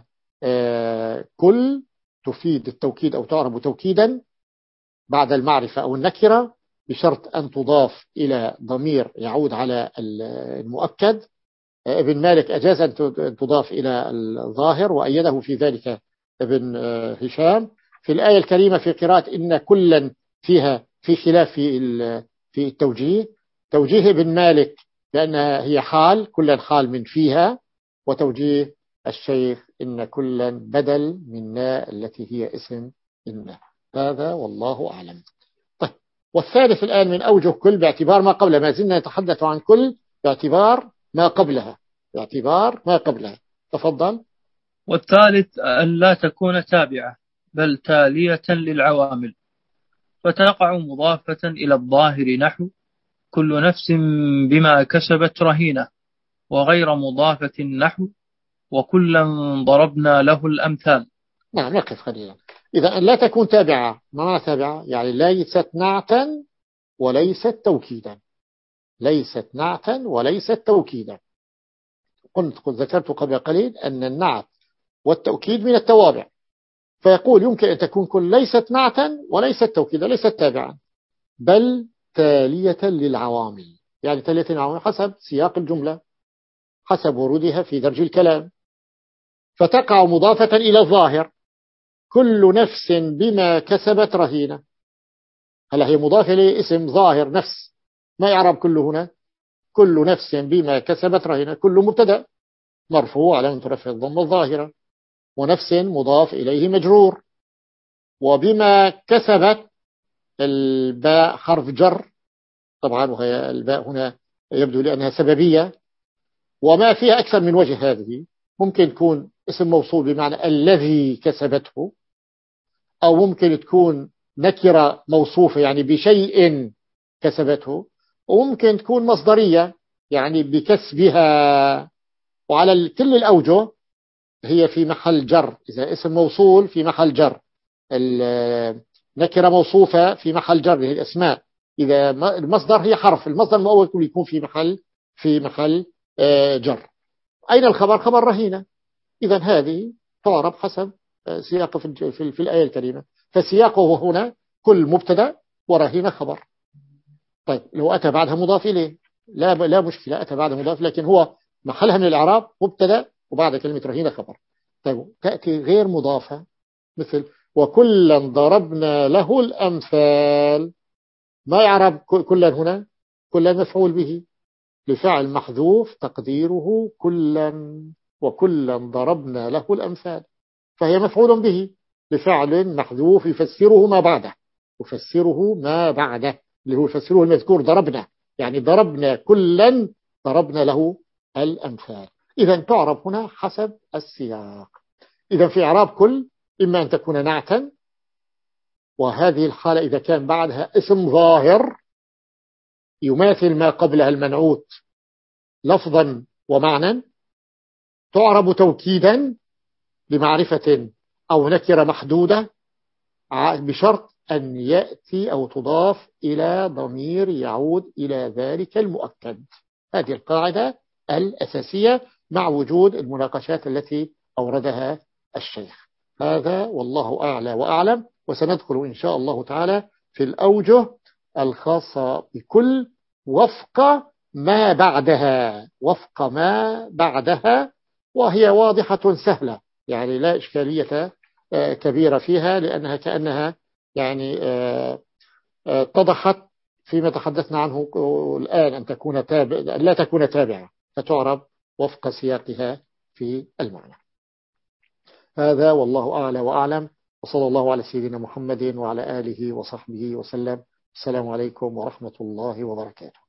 كل تفيد التوكيد أو تعرب توكيدا بعد المعرفة أو النكرة، بشرط أن تضاف إلى ضمير يعود على المؤكد. ابن مالك أجاز أن تضاف إلى الظاهر، وأيده في ذلك ابن هشام. في الآية الكريمة في قراءة إن كلا فيها في خلاف في في التوجيه، توجيه ابن مالك لأنها هي حال، كلا حال من فيها، وتوجيه الشيخ إن كلا بدل من نا التي هي اسم إن. هذا والله أعلم. طيب، والثالث الآن من أوجه كل باعتبار ما قبلها، ما زلنا نتحدث عن كل باعتبار ما قبلها، باعتبار ما قبلها. تفضل. والثالث أن لا تكون تابعة بل تالية للعوامل، فتقع مضافة إلى الظاهر نحو كل نفس بما كسبت رهينة، وغير مضافة نحو وكلا ضربنا له الأمثال. نعم، نقف خلينا. إذا أن لا تكون تابعة، ما معنى تابعة؟ يعني ليست نعتا وليست توكيدا، ليست نعتا وليست توكيدا. قلت قد ذكرت قبل قليل أن النعت والتوكيد من التوابع، فيقول يمكن أن تكون كل ليست نعتا وليست توكيدا، ليست تابعا، بل تالية للعوامل، يعني تالية للعوامل حسب سياق الجملة، حسب ورودها في درج الكلام، فتقع مضافة إلى الظاهر كل نفس بما كسبت رهينة. هلا هي مضافة لاسم ظاهر نفس، ما يعرب كل هنا؟ كل نفس بما كسبت رهينة، كل مبتدأ مرفوع على رفع الضمة الظاهرة، ونفس مضاف إليه مجرور، وبما كسبت الباء حرف جر طبعا، وهي الباء هنا يبدو لأنها سببية، وما فيها أكثر من وجه. هذه ممكن تكون اسم موصول بمعنى الذي كسبته، أو ممكن تكون نكرة موصوفة يعني بشيء كسبته، وممكن تكون مصدرية يعني بكسبها، وعلى كل الأوجه هي في محل جر. إذا اسم موصول في محل جر، النكرة موصوفة في محل جر هي الأسماء، إذا المصدر هي حرف، المصدر المؤول يكون في محل في محل جر. أين الخبر؟ خبر رهينة. إذا هذه تعرب حسب سياقه في, في, في الآية الكريمة، فسياقه هنا كل مبتدا ورهينة خبر. طيب لو أتى بعدها مضاف إليه لا لا مشكلة، أتى بعدها مضاف، لكن هو محلها من الإعراب مبتدا وبعد كلمة رهينة خبر. طيب تأتي غير مضافة مثل وكلا ضربنا له الأمثال، ما يعرب كلا هنا؟ كلا مفعول به لفعل محذوف تقديره كلا، وكلا ضربنا له الأمثال، فهي مفعول به لفعل محذوف يفسره ما بعده، يفسره ما بعده اللي هو يفسره المذكور ضربنا، يعني ضربنا كلا ضربنا له الأمثال. إذا تعرب هنا حسب السياق. إذا في إعراب كل إما أن تكون نعتا، وهذه الحالة إذا كان بعدها اسم ظاهر يماثل ما قبلها المنعوت لفظا ومعنى، تعرب توكيدا بمعرفة أو نكرة محدودة بشرط أن يأتي أو تضاف إلى ضمير يعود إلى ذلك المؤكد. هذه القاعدة الأساسية مع وجود المناقشات التي أوردها الشيخ. هذا والله أعلى وأعلم. وسندخل إن شاء الله تعالى في الأوجه الخاصة بكل وفق ما بعدها وفق ما بعدها وهي واضحة سهلة، يعني لا إشكالية كبيرة فيها، لأنها كأنها يعني اتضحت فيما تحدثنا عنه الآن، أن تكون تابع لا تكون تابعة فتعرب وفق سياقها في المعنى. هذا والله أعلى وأعلم، وصلى الله على سيدنا محمد وعلى آله وصحبه وسلم. السلام عليكم ورحمة الله وبركاته.